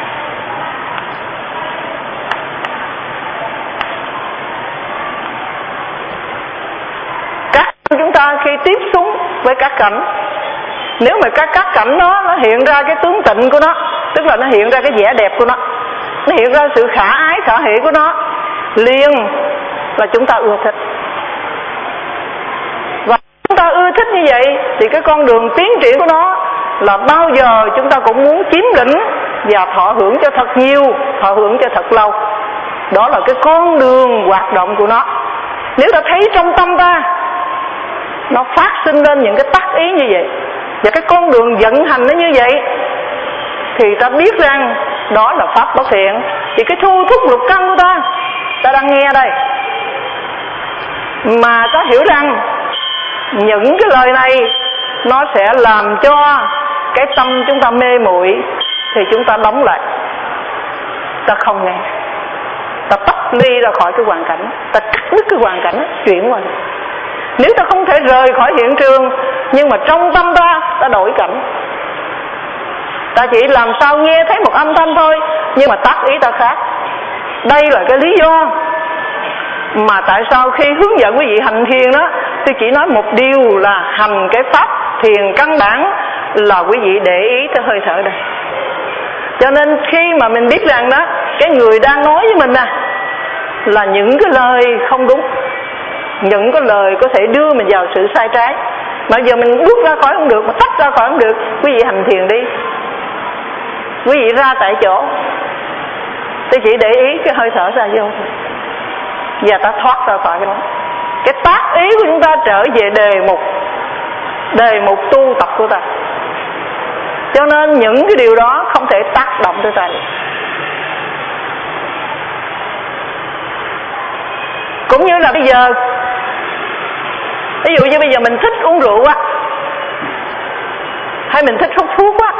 Các chúng ta khi tiếp xúc với các cảnh, nếu mà các các cảnh đó nó hiện ra cái tướng tịnh của nó, tức là nó hiện ra cái vẻ đẹp của nó, nó hiện ra sự khả ái khả hỷ của nó, liền là chúng ta ưa thích. Và chúng ta ưa thích như vậy thì cái con đường tiến triển của nó là bao giờ chúng ta cũng muốn chiếm lĩnh và thọ hưởng cho thật nhiều, thọ hưởng cho thật lâu. Đó là cái con đường hoạt động của nó. Nếu ta thấy trong tâm ta nó phát sinh lên những cái tác ý như vậy, và cái con đường vận hành nó như vậy, thì ta biết rằng đó là pháp bất thiện. Thì cái thu thúc lục căn của ta, ta đang nghe đây, mà ta hiểu rằng những cái lời này nó sẽ làm cho cái tâm chúng ta mê muội, thì chúng ta đóng lại, ta không nghe, ta tách ly ra khỏi cái hoàn cảnh, ta cắt đứt cái hoàn cảnh đó, chuyển qua. Nếu ta không thể rời khỏi hiện trường, nhưng mà trong tâm ta, ta đổi cảnh, ta chỉ làm sao nghe thấy một âm thanh thôi, nhưng mà tác ý ta khác. Đây là cái lý do mà tại sao khi hướng dẫn quý vị hành thiền đó, tôi chỉ nói một điều là hành cái pháp thiền căn bản là quý vị để ý tới hơi thở đây. Cho nên khi mà mình biết rằng đó, cái người đang nói với mình à, là những cái lời không đúng, những cái lời có thể đưa mình vào sự sai trái. Mà giờ mình bước ra khỏi không được, mà tách ra khỏi không được, quý vị hành thiền đi, quý vị ra tại chỗ, tôi chỉ để ý cái hơi thở ra vô thôi, và ta thoát ra khỏi cái đó. Cái tác ý của chúng ta trở về đề mục, đề mục tu tập của ta. Cho nên những cái điều đó không thể tác động tới ta được. Cũng như là bây giờ, ví dụ như bây giờ mình thích uống rượu á, hay mình thích hút thuốc á,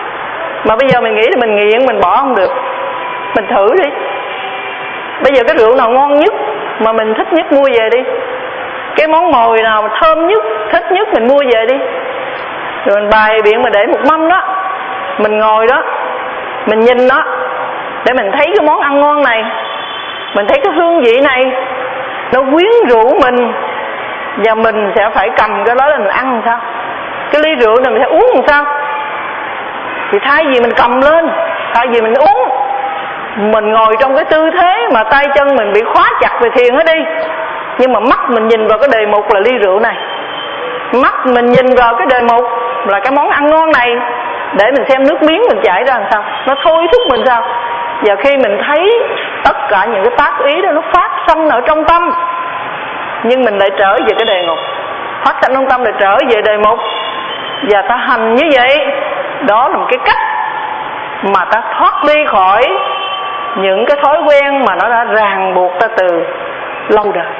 mà bây giờ mình nghĩ là mình nghiện, mình bỏ không được. Mình thử đi, bây giờ cái rượu nào ngon nhất mà mình thích nhất mua về đi, cái món mồi nào mà thơm nhất, thích nhất mình mua về đi, rồi mình bày biện mình để một mâm đó, mình ngồi đó, mình nhìn nó để mình thấy cái món ăn ngon này, mình thấy cái hương vị này nó quyến rũ mình, và mình sẽ phải cầm cái đó là mình ăn làm sao, cái ly rượu này mình sẽ uống làm sao. Thì thay vì mình cầm lên, thay vì mình uống, mình ngồi trong cái tư thế mà tay chân mình bị khóa chặt về thiền hết đi, nhưng mà mắt mình nhìn vào cái đề mục là ly rượu này, mắt mình nhìn vào cái đề mục là cái món ăn ngon này, để mình xem nước miếng mình chảy ra làm sao, nó thôi thúc mình sao. Và khi mình thấy tất cả những cái tác ý đó nó phát sanh ở trong tâm, nhưng mình lại trở về cái đề mục, phát sanh trong tâm lại trở về đề mục, và ta hành như vậy, đó là một cái cách mà ta thoát đi khỏi những cái thói quen mà nó đã ràng buộc ta từ lâu đời.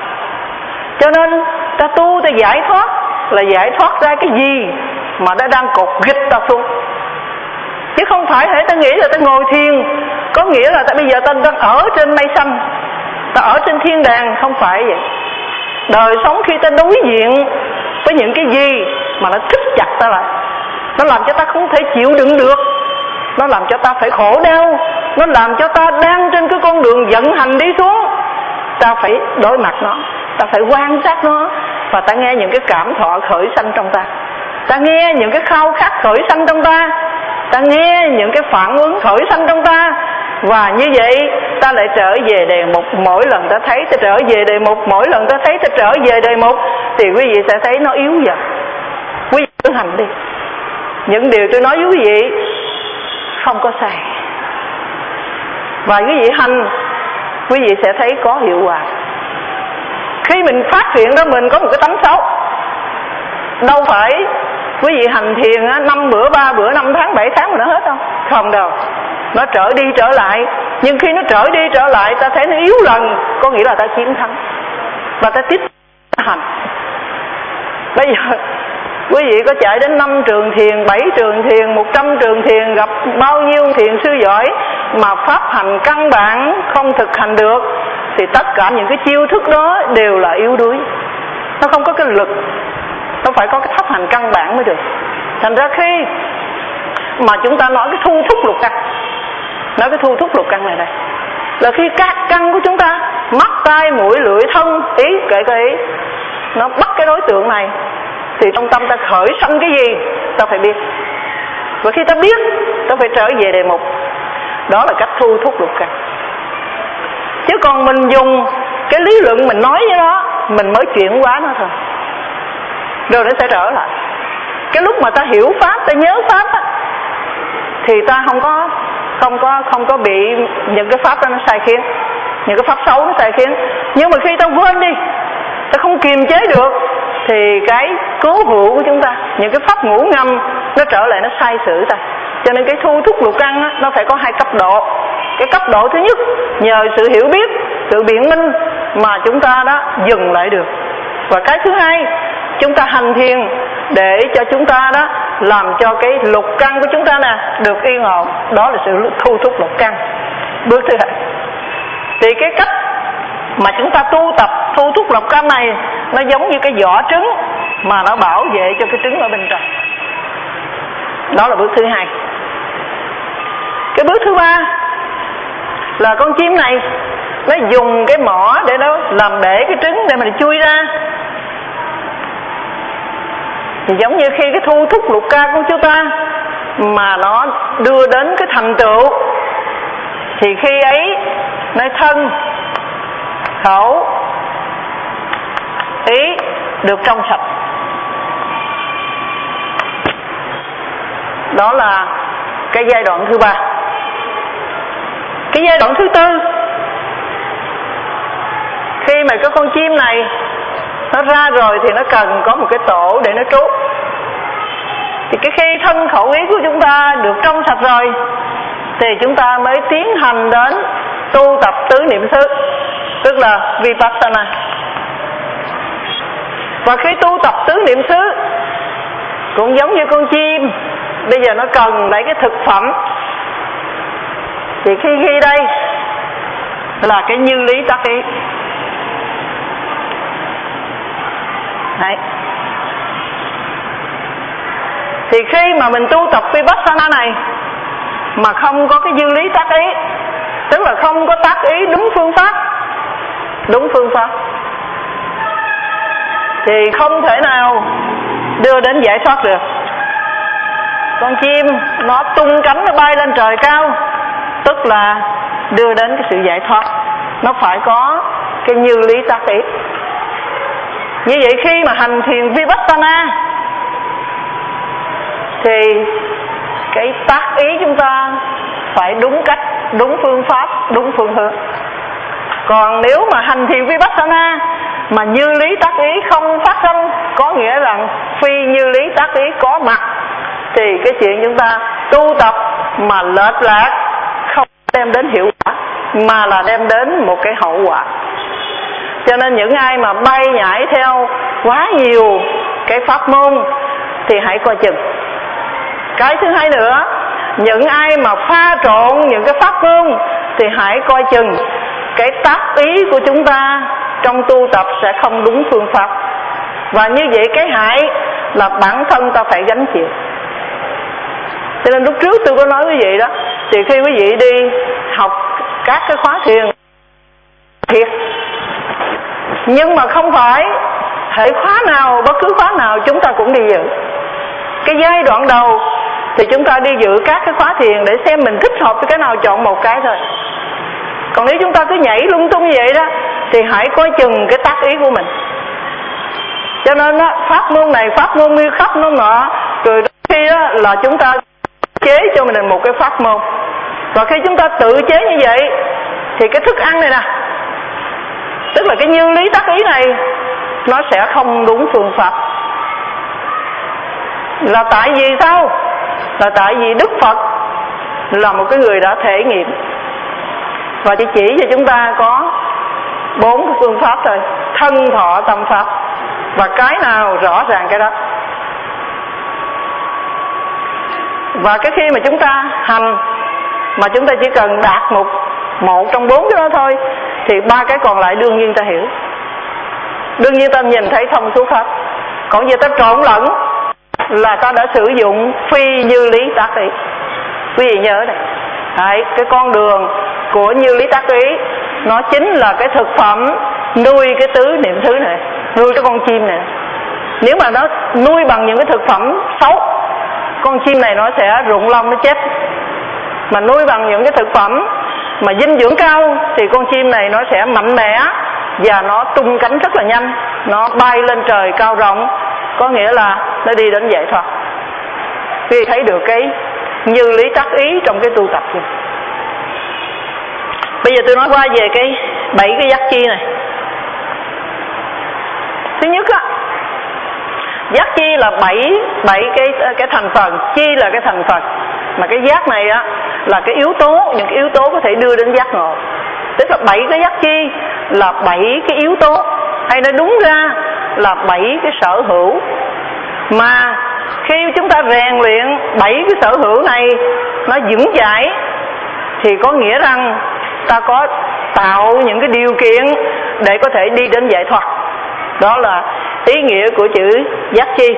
Cho nên ta tu, ta giải thoát là giải thoát ra cái gì mà nó đang cột ghịch ta xuống, chứ không phải hễ ta nghĩ là ta ngồi thiền có nghĩa là ta bây giờ ta đang ở trên mây xanh, ta ở trên thiên đàng. Không phải vậy. Đời sống khi ta đối diện với những cái gì mà nó kích chặt ta lại, nó làm cho ta không thể chịu đựng được, nó làm cho ta phải khổ đau, nó làm cho ta đang trên cái con đường vận hành đi xuống, ta phải đối mặt nó, ta phải quan sát nó, và ta nghe những cái cảm thọ khởi sanh trong ta, ta nghe những cái khao khát khởi sanh trong ta, ta nghe những cái phản ứng khởi sanh trong ta. Và như vậy ta lại trở về đề mục. Mỗi lần ta thấy ta trở về đề mục, mỗi lần ta thấy ta trở về đề mục, thì quý vị sẽ thấy nó yếu dần. Quý vị cứ hành đi, những điều tôi nói với quý vị không có sai, và quý vị hành, quý vị sẽ thấy có hiệu quả. Khi mình phát hiện ra mình có một cái tánh xấu, đâu phải quý vị hành thiền á, năm bữa, ba bữa, năm tháng, bảy tháng mà nó hết đâu. Không đâu, nó trở đi trở lại. Nhưng khi nó trở đi trở lại, ta thấy nó yếu lần, có nghĩa là ta chiến thắng, và ta tiếp hành. Bây giờ quý vị có chạy đến năm trường thiền, bảy trường thiền, một trăm trường thiền, gặp bao nhiêu thiền sư giỏi, mà pháp hành căn bản không thực hành được, thì tất cả những cái chiêu thức đó đều là yếu đuối, nó không có cái lực. Nó phải có cái pháp hành căn bản mới được. Thành ra khi mà chúng ta nói cái thu thúc lục căn, nói cái thu thúc lục căn này đây, là khi các căn của chúng ta, mắt, tai, mũi, lưỡi, thân, ý, kể cả ý, nó bắt cái đối tượng này, thì trong tâm ta khởi sanh cái gì ta phải biết. Và khi ta biết, ta phải trở về đề mục. Đó là cách thu thúc lục căn. Chứ còn mình dùng cái lý luận mình nói với nó, mình mới chuyển hóa nó thôi, rồi nó sẽ trở lại. Cái lúc mà ta hiểu pháp, ta nhớ pháp á, thì ta không có không có không có bị những cái pháp đó nó sai khiến, những cái pháp xấu nó sai khiến. Nhưng mà khi ta quên đi, ta không kiềm chế được, thì cái cố hữu của chúng ta, những cái pháp ngủ ngầm nó trở lại, nó sai sử ta. Cho nên cái thu thúc lục căn á, nó phải có hai cấp độ. Cái cấp độ thứ nhất, nhờ sự hiểu biết, sự biện minh mà chúng ta đã dừng lại được. Và cái thứ hai, chúng ta hành thiền để cho chúng ta đó làm cho cái lục căn của chúng ta nè được yên ổn. Đó là sự thu thúc lục căn. Bước thứ hai, thì cái cách mà chúng ta tu tập thu thúc lục căn này, nó giống như cái vỏ trứng mà nó bảo vệ cho cái trứng ở bên trong. Đó là bước thứ hai. Cái bước thứ ba là con chim này nó dùng cái mỏ để nó làm bể cái trứng để mà nó chui ra. Thì giống như khi cái thu thúc lục căn của chúng ta mà nó đưa đến cái thành tựu, thì khi ấy nơi thân, khẩu, ý được trong sạch. Đó là cái giai đoạn thứ ba. Cái giai đoạn thứ tư, khi mà cái con chim này nó ra rồi thì nó cần có một cái tổ để nó trú. Thì cái khi thân khẩu ý của chúng ta được trong sạch rồi thì chúng ta mới tiến hành đến tu tập tứ niệm xứ, tức là Vipassana. Và khi tu tập tứ niệm xứ cũng giống như con chim, bây giờ nó cần lấy cái thực phẩm. Thì khi khi đây là cái như lý tác ý. Đấy. Thì khi mà mình tu tập Vipassana này mà không có cái dư lý tác ý, tức là không có tác ý đúng phương pháp, đúng phương pháp thì không thể nào đưa đến giải thoát được. Con chim nó tung cánh nó bay lên trời cao, tức là đưa đến cái sự giải thoát. Nó phải có cái như lý tác ý. Như vậy khi mà hành thiền Vipassana thì cái tác ý chúng ta phải đúng cách, đúng phương pháp, đúng phương hướng. Còn nếu mà hành thiền Vipassana mà như lý tác ý không phát sinh, có nghĩa rằng phi như lý tác ý có mặt, thì cái chuyện chúng ta tu tập mà lệch lạc không đem đến hiệu quả, mà là đem đến một cái hậu quả. Cho nên những ai mà bay nhảy theo quá nhiều cái pháp môn thì hãy coi chừng. Cái thứ hai nữa, những ai mà pha trộn những cái pháp môn thì hãy coi chừng cái tác ý của chúng ta trong tu tập sẽ không đúng phương pháp. Và như vậy cái hại là bản thân ta phải gánh chịu. Cho nên lúc trước tôi có nói quý vị đó, thì khi quý vị đi học các cái khóa thiền thiệt, nhưng mà không phải hệ khóa nào, bất cứ khóa nào chúng ta cũng đi dự. Cái giai đoạn đầu thì chúng ta đi dự các cái khóa thiền để xem mình thích hợp với cái nào, chọn một cái thôi. Còn nếu chúng ta cứ nhảy lung tung như vậy đó thì hãy coi chừng cái tác ý của mình. Cho nên đó, pháp môn này pháp môn như khắp nó nọ, rồi khi đó là chúng ta chế cho mình một cái pháp môn. Và khi chúng ta tự chế như vậy thì cái thức ăn này nè, tức là cái như lý tác ý này, nó sẽ không đúng phương pháp. Là tại vì sao? Là tại vì Đức Phật là một cái người đã thể nghiệm và chỉ chỉ cho chúng ta có bốn cái phương pháp thôi: thân thọ tâm pháp. Và cái nào rõ ràng cái đó. Và cái khi mà chúng ta hành mà chúng ta chỉ cần đạt một một trong bốn cái đó thôi thì ba cái còn lại đương nhiên ta hiểu, đương nhiên ta nhìn thấy thông suốt hết. Còn giờ ta trộn lẫn là ta đã sử dụng phi như lý tác ý. Quý vị nhớ này, đấy, cái con đường của như lý tác ý nó chính là cái thực phẩm nuôi cái tứ niệm xứ này, nuôi cái con chim này. Nếu mà nó nuôi bằng những cái thực phẩm xấu, con chim này nó sẽ rụng lông, nó chết. Mà nuôi bằng những cái thực phẩm mà dinh dưỡng cao thì con chim này nó sẽ mạnh mẽ và nó tung cánh rất là nhanh, nó bay lên trời cao rộng, có nghĩa là nó đi đến giải thoát. Quý vị thấy được cái như lý tác ý trong cái tu tập này. Bây giờ tôi nói qua về cái bảy cái giác chi này. Thứ nhất á, giác chi là bảy bảy cái cái thành phần, chi là cái thành phần, mà cái giác này á là cái yếu tố, những cái yếu tố có thể đưa đến giác ngộ. Tức là bảy cái giác chi là bảy cái yếu tố, hay nói đúng ra là bảy cái sở hữu. Mà khi chúng ta rèn luyện bảy cái sở hữu này nó vững chãi thì có nghĩa rằng ta có tạo những cái điều kiện để có thể đi đến giải thoát. Đó là ý nghĩa của chữ giác chi.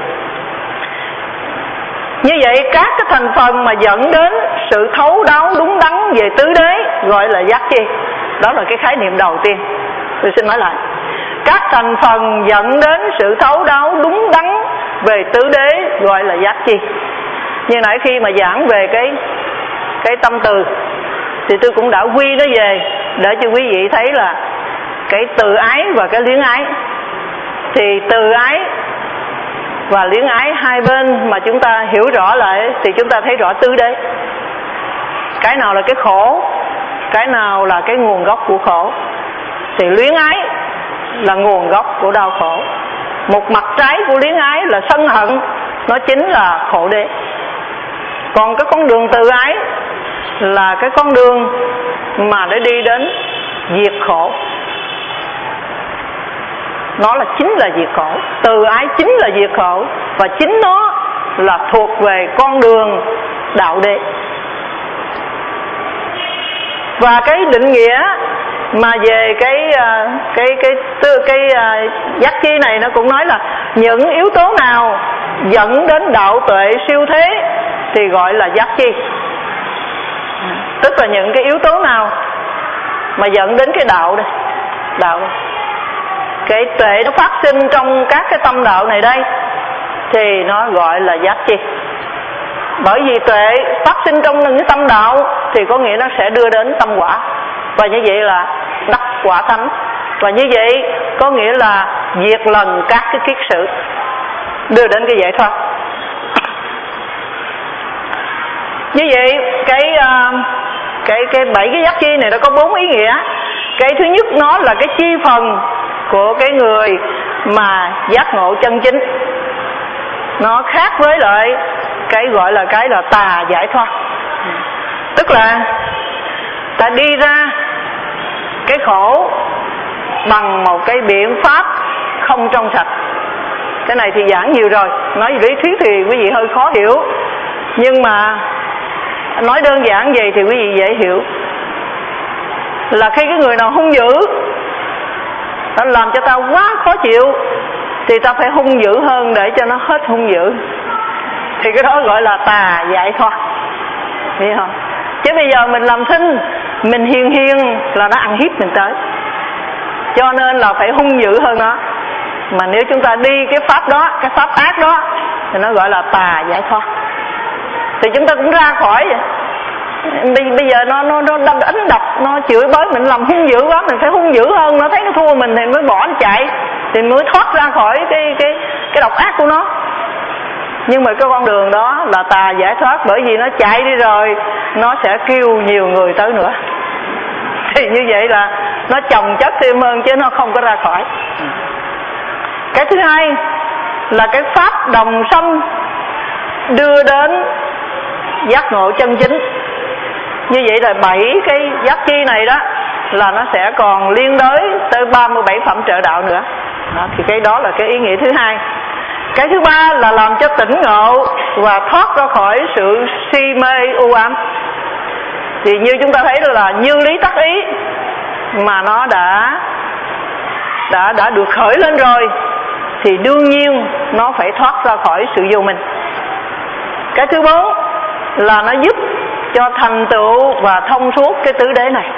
Như vậy các cái thành phần mà dẫn đến sự thấu đáo đúng đắn về tứ đế gọi là giác chi. Đó là cái khái niệm đầu tiên. Tôi xin nói lại, các thành phần dẫn đến sự thấu đáo đúng đắn về tứ đế gọi là giác chi. Như nãy khi mà giảng về cái cái tâm từ thì tôi cũng đã quy nó về để cho quý vị thấy là cái từ ái và cái luyến ái Thì từ ái và luyến ái hai bên mà chúng ta hiểu rõ lại thì chúng ta thấy rõ tứ đế. Cái nào là cái khổ, cái nào là cái nguồn gốc của khổ. Thì luyến ái là nguồn gốc của đau khổ. Một mặt trái của luyến ái là sân hận, nó chính là khổ đế. Còn cái con đường từ ái là cái con đường mà để đi đến diệt khổ. Nó là chính là diệt khổ. Từ ái chính là diệt khổ, và chính nó là thuộc về con đường đạo đế. Và cái định nghĩa mà về cái cái cái cái, cái uh, giác chi này nó cũng nói là những yếu tố nào dẫn đến đạo tuệ siêu thế thì gọi là giác chi. Tức là những cái yếu tố nào mà dẫn đến cái đạo đây, đạo đây. Cái tuệ nó phát sinh trong các cái tâm đạo này đây thì nó gọi là giác chi. Bởi vì tuệ phát sinh trong những cái tâm đạo thì có nghĩa nó sẽ đưa đến tâm quả, và như vậy là đắc quả thánh. Và như vậy có nghĩa là diệt lần các cái kiết sử, đưa đến cái giải thoát. Như vậy cái cái cái bảy cái giác chi này nó có bốn ý nghĩa. Cái thứ nhất nó là cái chi phần của cái người mà giác ngộ chân chính. Nó khác với lại cái gọi là cái là tà giải thoát. Tức là ta đi ra cái khổ bằng một cái biện pháp không trong sạch. Cái này thì giảng nhiều rồi, nói về lý thuyết thì quý vị hơi khó hiểu, nhưng mà nói đơn giản vậy thì quý vị dễ hiểu. Là khi cái người nào hung dữ, nó làm cho ta quá khó chịu, thì ta phải hung dữ hơn để cho nó hết hung dữ. Thì cái đó gọi là tà giải thoát, hiểu không? Chứ bây giờ mình làm thinh, mình hiền hiền là nó ăn hiếp mình tới, cho nên là phải hung dữ hơn nó. Mà nếu chúng ta đi cái pháp đó, cái pháp ác đó, thì nó gọi là tà giải thoát. Thì chúng ta cũng ra khỏi vậy. Bây, bây giờ nó nó nó đánh đập, nó chửi bới mình, làm hung dữ quá, mình phải hung dữ hơn, nó thấy nó thua mình thì mới bỏ nó chạy, thì mới thoát ra khỏi cái cái cái độc ác của nó. Nhưng mà cái con đường đó là tà giải thoát, bởi vì nó chạy đi rồi nó sẽ kêu nhiều người tới nữa. Thì như vậy là nó chồng chất thêm hơn chứ nó không có ra khỏi. Cái thứ hai là cái pháp đồng sanh đưa đến giác ngộ chân chính. Như vậy là bảy cái giác chi này đó là nó sẽ còn liên đới tới ba mươi bảy phẩm trợ đạo nữa. Đó, thì cái đó là cái ý nghĩa thứ hai. Cái thứ ba là làm cho tỉnh ngộ và thoát ra khỏi sự si mê u ám. Thì như chúng ta thấy là như lý tắc ý mà nó đã đã đã được khởi lên rồi thì đương nhiên nó phải thoát ra khỏi sự vô minh. Cái thứ bốn là nó giúp cho thành tựu và thông suốt cái tứ đế này.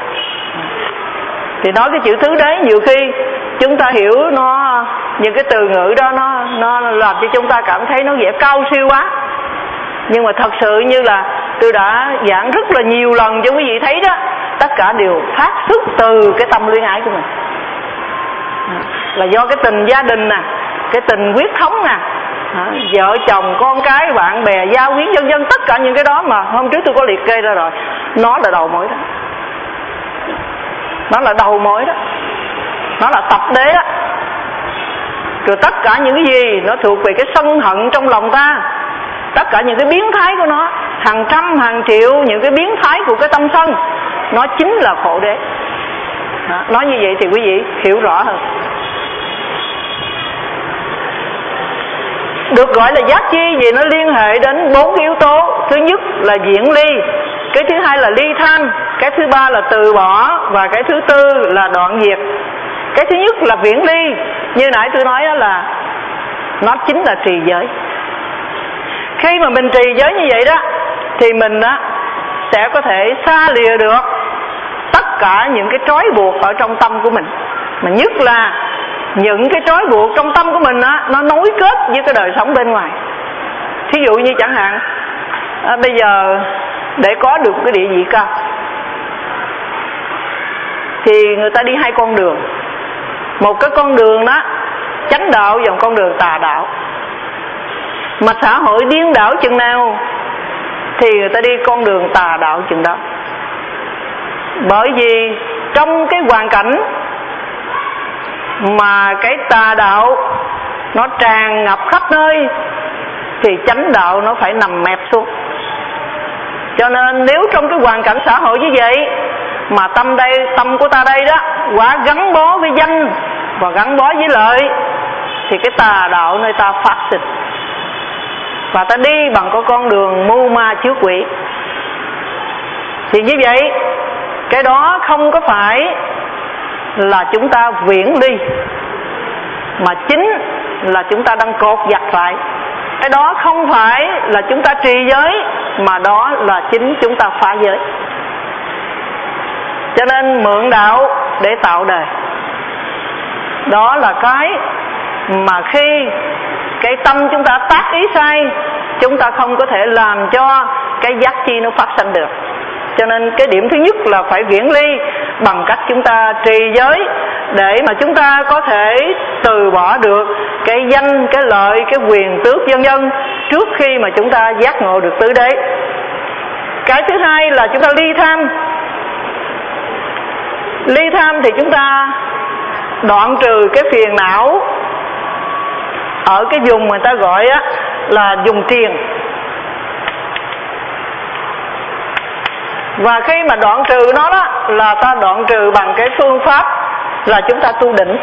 Thì nói cái chữ tứ đế nhiều khi chúng ta hiểu nó, những cái từ ngữ đó nó nó làm cho chúng ta cảm thấy nó vẻ cao siêu quá. Nhưng mà thật sự như là tôi đã giảng rất là nhiều lần cho quý vị thấy đó, tất cả đều phát xuất từ cái tâm luyến ái của mình. Là do cái tình gia đình nè, cái tình huyết thống nè, vợ chồng, con cái, bạn bè, gia quyến, vân vân, tất cả những cái đó mà hôm trước tôi có liệt kê ra rồi. Nó là đầu mối đó, nó là đầu mối đó, nó là tập đế đó. Rồi tất cả những cái gì nó thuộc về cái sân hận trong lòng ta, tất cả những cái biến thái của nó, hàng trăm hàng triệu những cái biến thái của cái tâm sân, nó chính là khổ đế. Đó, nói như vậy thì quý vị hiểu rõ hơn. Được gọi là giác chi vì nó liên hệ đến bốn yếu tố. Thứ nhất là diễn ly, cái thứ hai là ly tham, cái thứ ba là từ bỏ, và cái thứ tư là đoạn diệt. Cái thứ nhất là viễn ly, như nãy tôi nói đó là nó chính là trì giới. Khi mà mình trì giới như vậy đó thì mình đó sẽ có thể xa lìa được tất cả những cái trói buộc ở trong tâm của mình, mà nhất là những cái trói buộc trong tâm của mình á, nó nối kết với cái đời sống bên ngoài. Thí dụ như chẳng hạn à, bây giờ để có được cái địa vị cao thì người ta đi hai con đường. Một cái con đường đó chánh đạo vào con đường tà đạo. Mà xã hội điên đảo chừng nào thì người ta đi con đường tà đạo chừng đó. Bởi vì trong cái hoàn cảnh mà cái tà đạo nó tràn ngập khắp nơi thì chánh đạo nó phải nằm mẹp xuống. Cho nên nếu trong cái hoàn cảnh xã hội như vậy mà tâm đây, tâm của ta đây đó quá gắn bó với danh và gắn bó với lợi thì cái tà đạo nơi ta phát sinh, và ta đi bằng cái con đường mưu ma trước quỷ. Thì như vậy cái đó không có phải là chúng ta viễn ly, mà chính là chúng ta đang cột giặt lại. Cái đó không phải là chúng ta trì giới, mà đó là chính chúng ta phá giới. Cho nên mượn đạo để tạo đời, đó là cái mà khi cái tâm chúng ta tác ý sai, chúng ta không có thể làm cho cái giác chi nó phát sinh được. Cho nên cái điểm thứ nhất là phải viễn ly bằng cách chúng ta trì giới, để mà chúng ta có thể từ bỏ được cái danh, cái lợi, cái quyền tước vân vân trước khi mà chúng ta giác ngộ được tứ đế. Cái thứ hai là chúng ta ly tham. Ly tham thì chúng ta đoạn trừ cái phiền não ở cái vùng người ta gọi á là vùng triền. Và khi mà đoạn trừ nó đó là ta đoạn trừ bằng cái phương pháp là chúng ta tu định.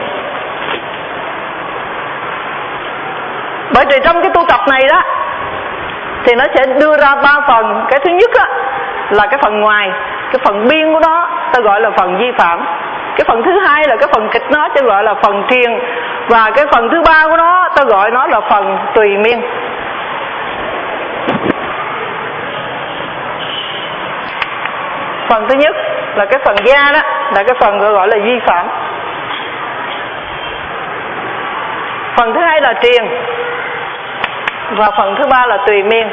Bởi vì trong cái tu tập này đó thì nó sẽ đưa ra ba phần. Cái thứ nhất á là cái phần ngoài, cái phần biên của nó ta gọi là phần vi phạm. Cái phần thứ hai là cái phần kịch nó ta gọi là phần triền. Và cái phần thứ ba của nó ta gọi nó là phần tùy miên. Phần thứ nhất là cái phần gia đó, là cái phần gọi là vi phạm. Phần thứ hai là triền. Và phần thứ ba là tùy miên.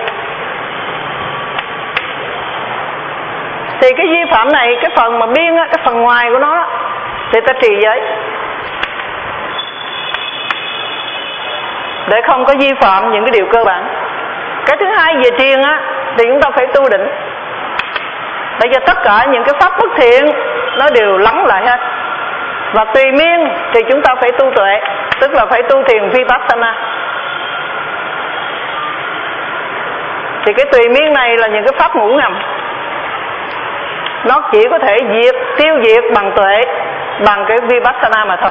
Thì cái vi phạm này, cái phần mà biên á, cái phần ngoài của nó thì ta trì giới để không có vi phạm những cái điều cơ bản. Cái thứ hai về triền á thì chúng ta phải tu định, để cho tất cả những cái pháp bất thiện nó đều lắng lại hết. Và tùy miên thì chúng ta phải tu tuệ, tức là phải tu thiền Vipassana. Thì cái tùy miên này là những cái pháp ngủ ngầm, nó chỉ có thể diệt, tiêu diệt bằng tuệ, bằng cái Vipassana mà thôi.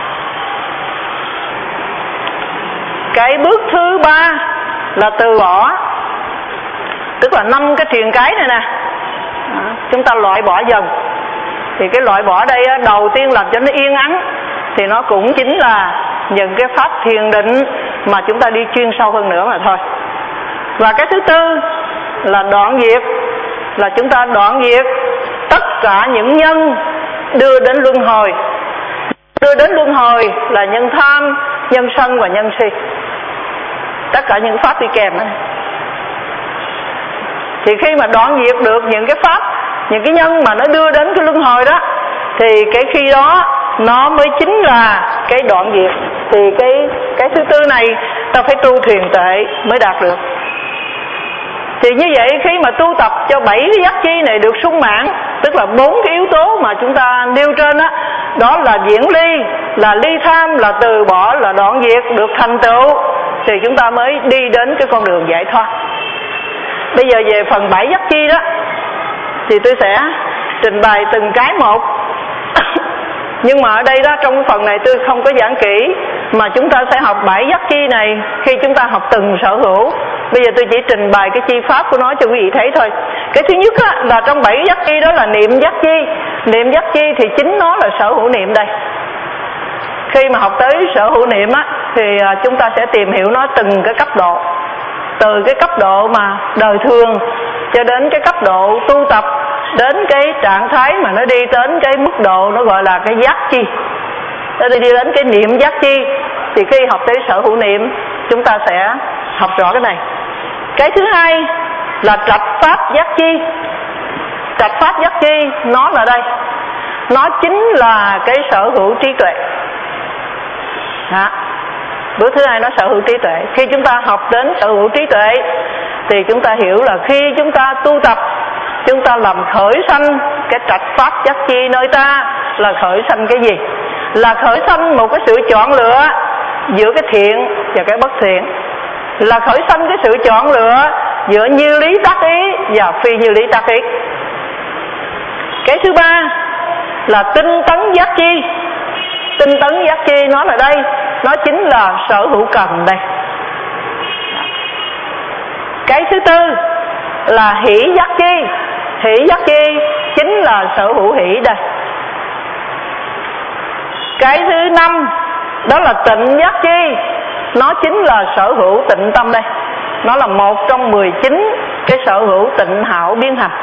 Cái bước thứ ba là từ bỏ, tức là năm cái triền cái này nè, chúng ta loại bỏ dần. Thì cái loại bỏ đây á, đầu tiên làm cho nó yên ắng thì nó cũng chính là những cái pháp thiền định mà chúng ta đi chuyên sâu hơn nữa mà thôi. Và cái thứ tư là đoạn diệt, là chúng ta đoạn diệt tất cả những nhân đưa đến luân hồi. Đưa đến luân hồi là nhân tham, nhân sân và nhân si. Tất cả những pháp đi kèm đó. Thì khi mà đoạn diệt được những cái pháp, những cái nhân mà nó đưa đến cái luân hồi đó, thì cái khi đó nó mới chính là cái đoạn diệt. Thì cái cái thứ tư này ta phải tu thiền tuệ mới đạt được. Thì như vậy khi mà tu tập cho bảy cái giác chi này được sung mãn, tức là bốn cái yếu tố mà chúng ta nêu trên đó, đó là viễn ly, là ly tham, là từ bỏ, là đoạn diệt được thành tựu, thì chúng ta mới đi đến cái con đường giải thoát. Bây giờ về phần bảy giác chi đó thì tôi sẽ trình bày từng cái một. Nhưng mà ở đây đó, trong cái phần này tôi không có giảng kỹ, mà chúng ta sẽ học bảy giác chi này khi chúng ta học từng sở hữu. Bây giờ tôi chỉ trình bày cái chi pháp của nó cho quý vị thấy thôi. Cái thứ nhất á, là trong bảy giác chi đó là niệm giác chi. Niệm giác chi thì chính nó là sở hữu niệm đây. Khi mà học tới sở hữu niệm á, thì chúng ta sẽ tìm hiểu nó từng cái cấp độ, từ cái cấp độ mà đời thường cho đến cái cấp độ tu tập, đến cái trạng thái mà nó đi đến cái mức độ nó gọi là cái giác chi, nó đi đến cái niệm giác chi. Thì khi học tới sở hữu niệm, chúng ta sẽ học rõ cái này. Cái thứ hai là trạch pháp giác chi. Trạch pháp giác chi nó là đây, nó chính là cái sở hữu trí tuệ. Đó. Bước thứ hai nó sở hữu trí tuệ. Khi chúng ta học đến sở hữu trí tuệ thì chúng ta hiểu là khi chúng ta tu tập, chúng ta làm khởi sanh cái trạch pháp giác chi nơi ta. Là khởi sanh cái gì? Là khởi sanh một cái sự chọn lựa giữa cái thiện và cái bất thiện. Là khởi sanh cái sự chọn lựa giữa như lý tác ý và phi như lý tác ý. Cái thứ ba là tinh tấn giác chi. Tinh tấn giác chi nó là đây, nó chính là sở hữu cần đây. Cái thứ tư là hỷ giác chi. Hỷ giác chi chính là sở hữu hỷ đây. Cái thứ năm đó là tịnh giác chi, nó chính là sở hữu tịnh tâm đây. Nó là một trong mười chín cái sở hữu tịnh hảo biến hành.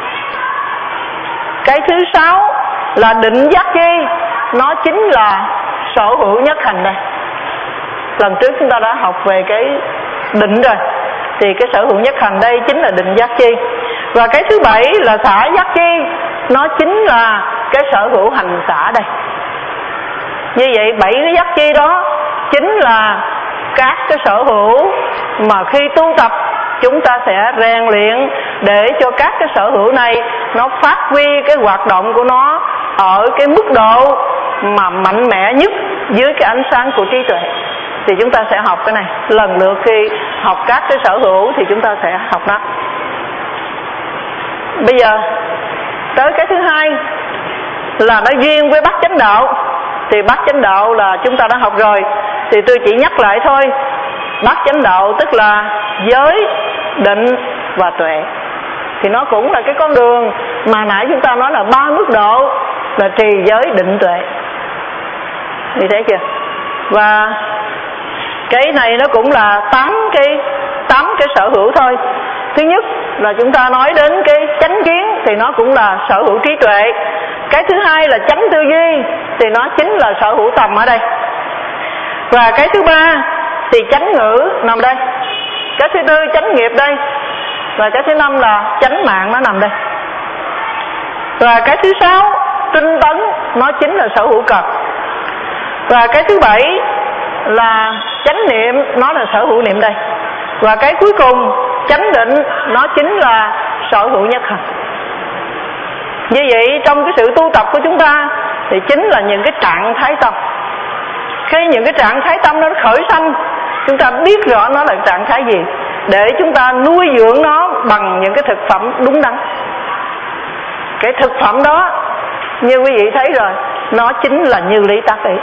Cái thứ sáu là định giác chi, nó chính là sở hữu nhất hành đây. Lần trước chúng ta đã học về cái định rồi, thì cái sở hữu nhất hành đây chính là định giác chi. Và cái thứ bảy là xả giác chi, nó chính là cái sở hữu hành xả đây. Như vậy bảy cái giác chi đó chính là các cái sở hữu mà khi tu tập chúng ta sẽ rèn luyện để cho các cái sở hữu này nó phát huy cái hoạt động của nó ở cái mức độ mà mạnh mẽ nhất dưới cái ánh sáng của trí tuệ. Thì chúng ta sẽ học cái này. Lần lượt khi học các cái sở hữu thì chúng ta sẽ học nó. Bây giờ tới cái thứ hai là nó duyên với bát chánh đạo. Thì bát chánh đạo là chúng ta đã học rồi, thì tôi chỉ nhắc lại thôi. Bát chánh đạo tức là giới, định và tuệ. Thì nó cũng là cái con đường mà nãy chúng ta nói là ba mức độ, là trì, giới, định, tuệ. Như thế chưa? Và cái này nó cũng là tám cái tám cái sở hữu thôi. Thứ nhất là chúng ta nói đến cái chánh kiến, thì nó cũng là sở hữu trí tuệ. Cái thứ hai là chánh tư duy, thì nó chính là sở hữu tầm ở đây. Và cái thứ ba thì chánh ngữ nằm đây. Cái thứ tư chánh nghiệp đây. Và cái thứ năm là chánh mạng, nó nằm đây. Và cái thứ sáu tinh tấn, nó chính là sở hữu cần. Và cái thứ bảy là chánh niệm, nó là sở hữu niệm đây. Và cái cuối cùng chánh định, nó chính là sở hữu nhất hành. Như vậy trong cái sự tu tập của chúng ta thì chính là những cái trạng thái tâm. Khi những cái trạng thái tâm nó khởi sanh, chúng ta biết rõ nó là trạng thái gì để chúng ta nuôi dưỡng nó bằng những cái thực phẩm đúng đắn. Cái thực phẩm đó như quý vị thấy rồi, nó chính là như lý tác ý.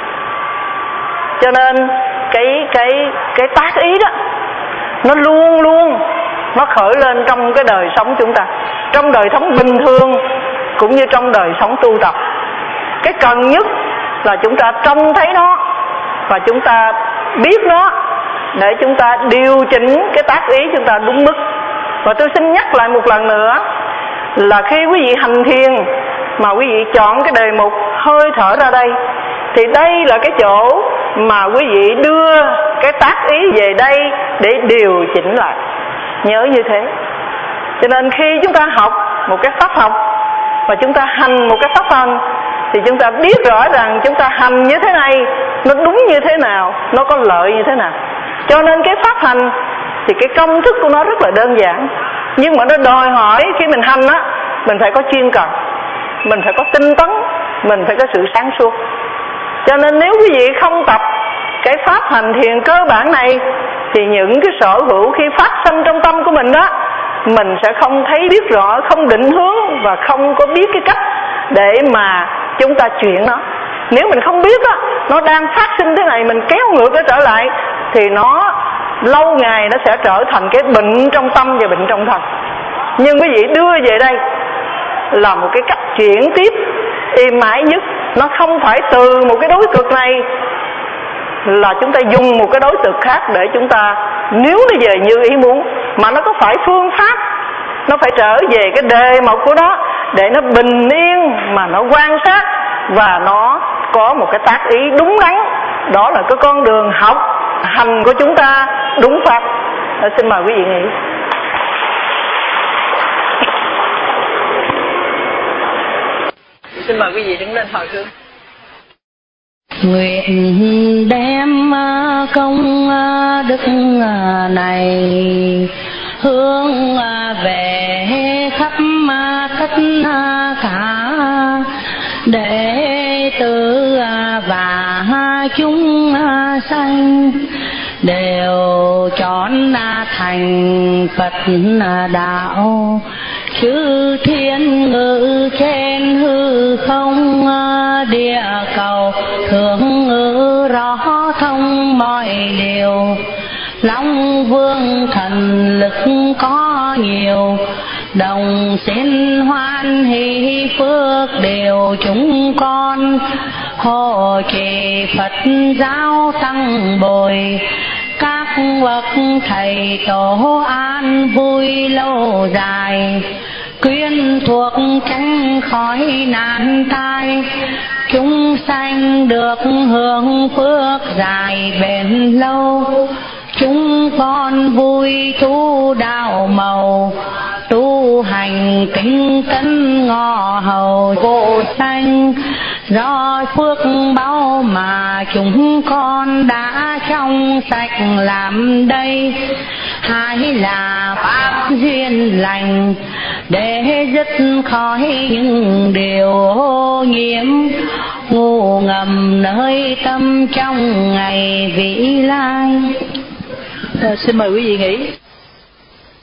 Cho nên cái cái cái tác ý đó nó luôn luôn nó khởi lên trong cái đời sống chúng ta, trong đời sống bình thường cũng như trong đời sống tu tập. Cái cần nhất là chúng ta trông thấy nó và chúng ta biết nó để chúng ta điều chỉnh cái tác ý chúng ta đúng mức. Và tôi xin nhắc lại một lần nữa là khi quý vị hành thiền mà quý vị chọn cái đề mục hơi thở ra đây, thì đây là cái chỗ mà quý vị đưa cái tác ý về đây để điều chỉnh lại. Nhớ như thế. Cho nên khi chúng ta học một cái pháp học và chúng ta hành một cái pháp hành, thì chúng ta biết rõ rằng chúng ta hành như thế này nó đúng như thế nào, nó có lợi như thế nào. Cho nên cái pháp hành thì cái công thức của nó rất là đơn giản, nhưng mà nó đòi hỏi khi mình hành á, mình phải có chuyên cần, mình phải có tinh tấn, mình phải có sự sáng suốt. Cho nên nếu quý vị không tập cái pháp hành thiền cơ bản này, thì những cái sở hữu khi phát sinh trong tâm của mình đó, mình sẽ không thấy biết rõ, không định hướng và không có biết cái cách để mà chúng ta chuyển nó. Nếu mình không biết á, nó đang phát sinh thế này, mình kéo ngược nó trở lại, thì nó lâu ngày nó sẽ trở thành cái bệnh trong tâm và bệnh trong thân. Nhưng quý vị đưa về đây là một cái cách chuyển tiếp êm ái nhất. Nó không phải từ một cái đối cực này là chúng ta dùng một cái đối tượng khác để chúng ta nếu nó về như ý muốn, mà nó có phải phương pháp, nó phải trở về cái đề mục của nó để nó bình yên mà nó quan sát và nó có một cái tác ý đúng đắn. Đó là cái con đường học hành của chúng ta đúng pháp. Đó, xin mời quý vị nghĩ. Xin mời quý vị đứng lên hồi hướng. Nguyện đem công đức này hướng về khắp tất cả đệ tử và chúng sanh đều chọn thành Phật đạo. Chư thiên ngự trên hư không địa cầu thường ngự rõ thông mọi điều. Long vương thần lực có nhiều, đồng xin hoan hỷ phước đều chúng con. Hộ trì Phật giáo tăng bồi, các bậc thầy tổ an vui lâu dài. Quyến thuộc tránh khỏi nạn tai, chúng sanh được hưởng phước dài bền lâu. Chúng con vui tu đạo màu, tu hành tinh tấn ngọ hầu vô sanh. Do phước báu mà chúng con đã trong sạch làm đây, hai là pháp duyên lành để dứt khỏi những điều ô nhiễm ngu ngầm nơi tâm trong ngày vĩ lai. À, xin mời quý vị nghỉ.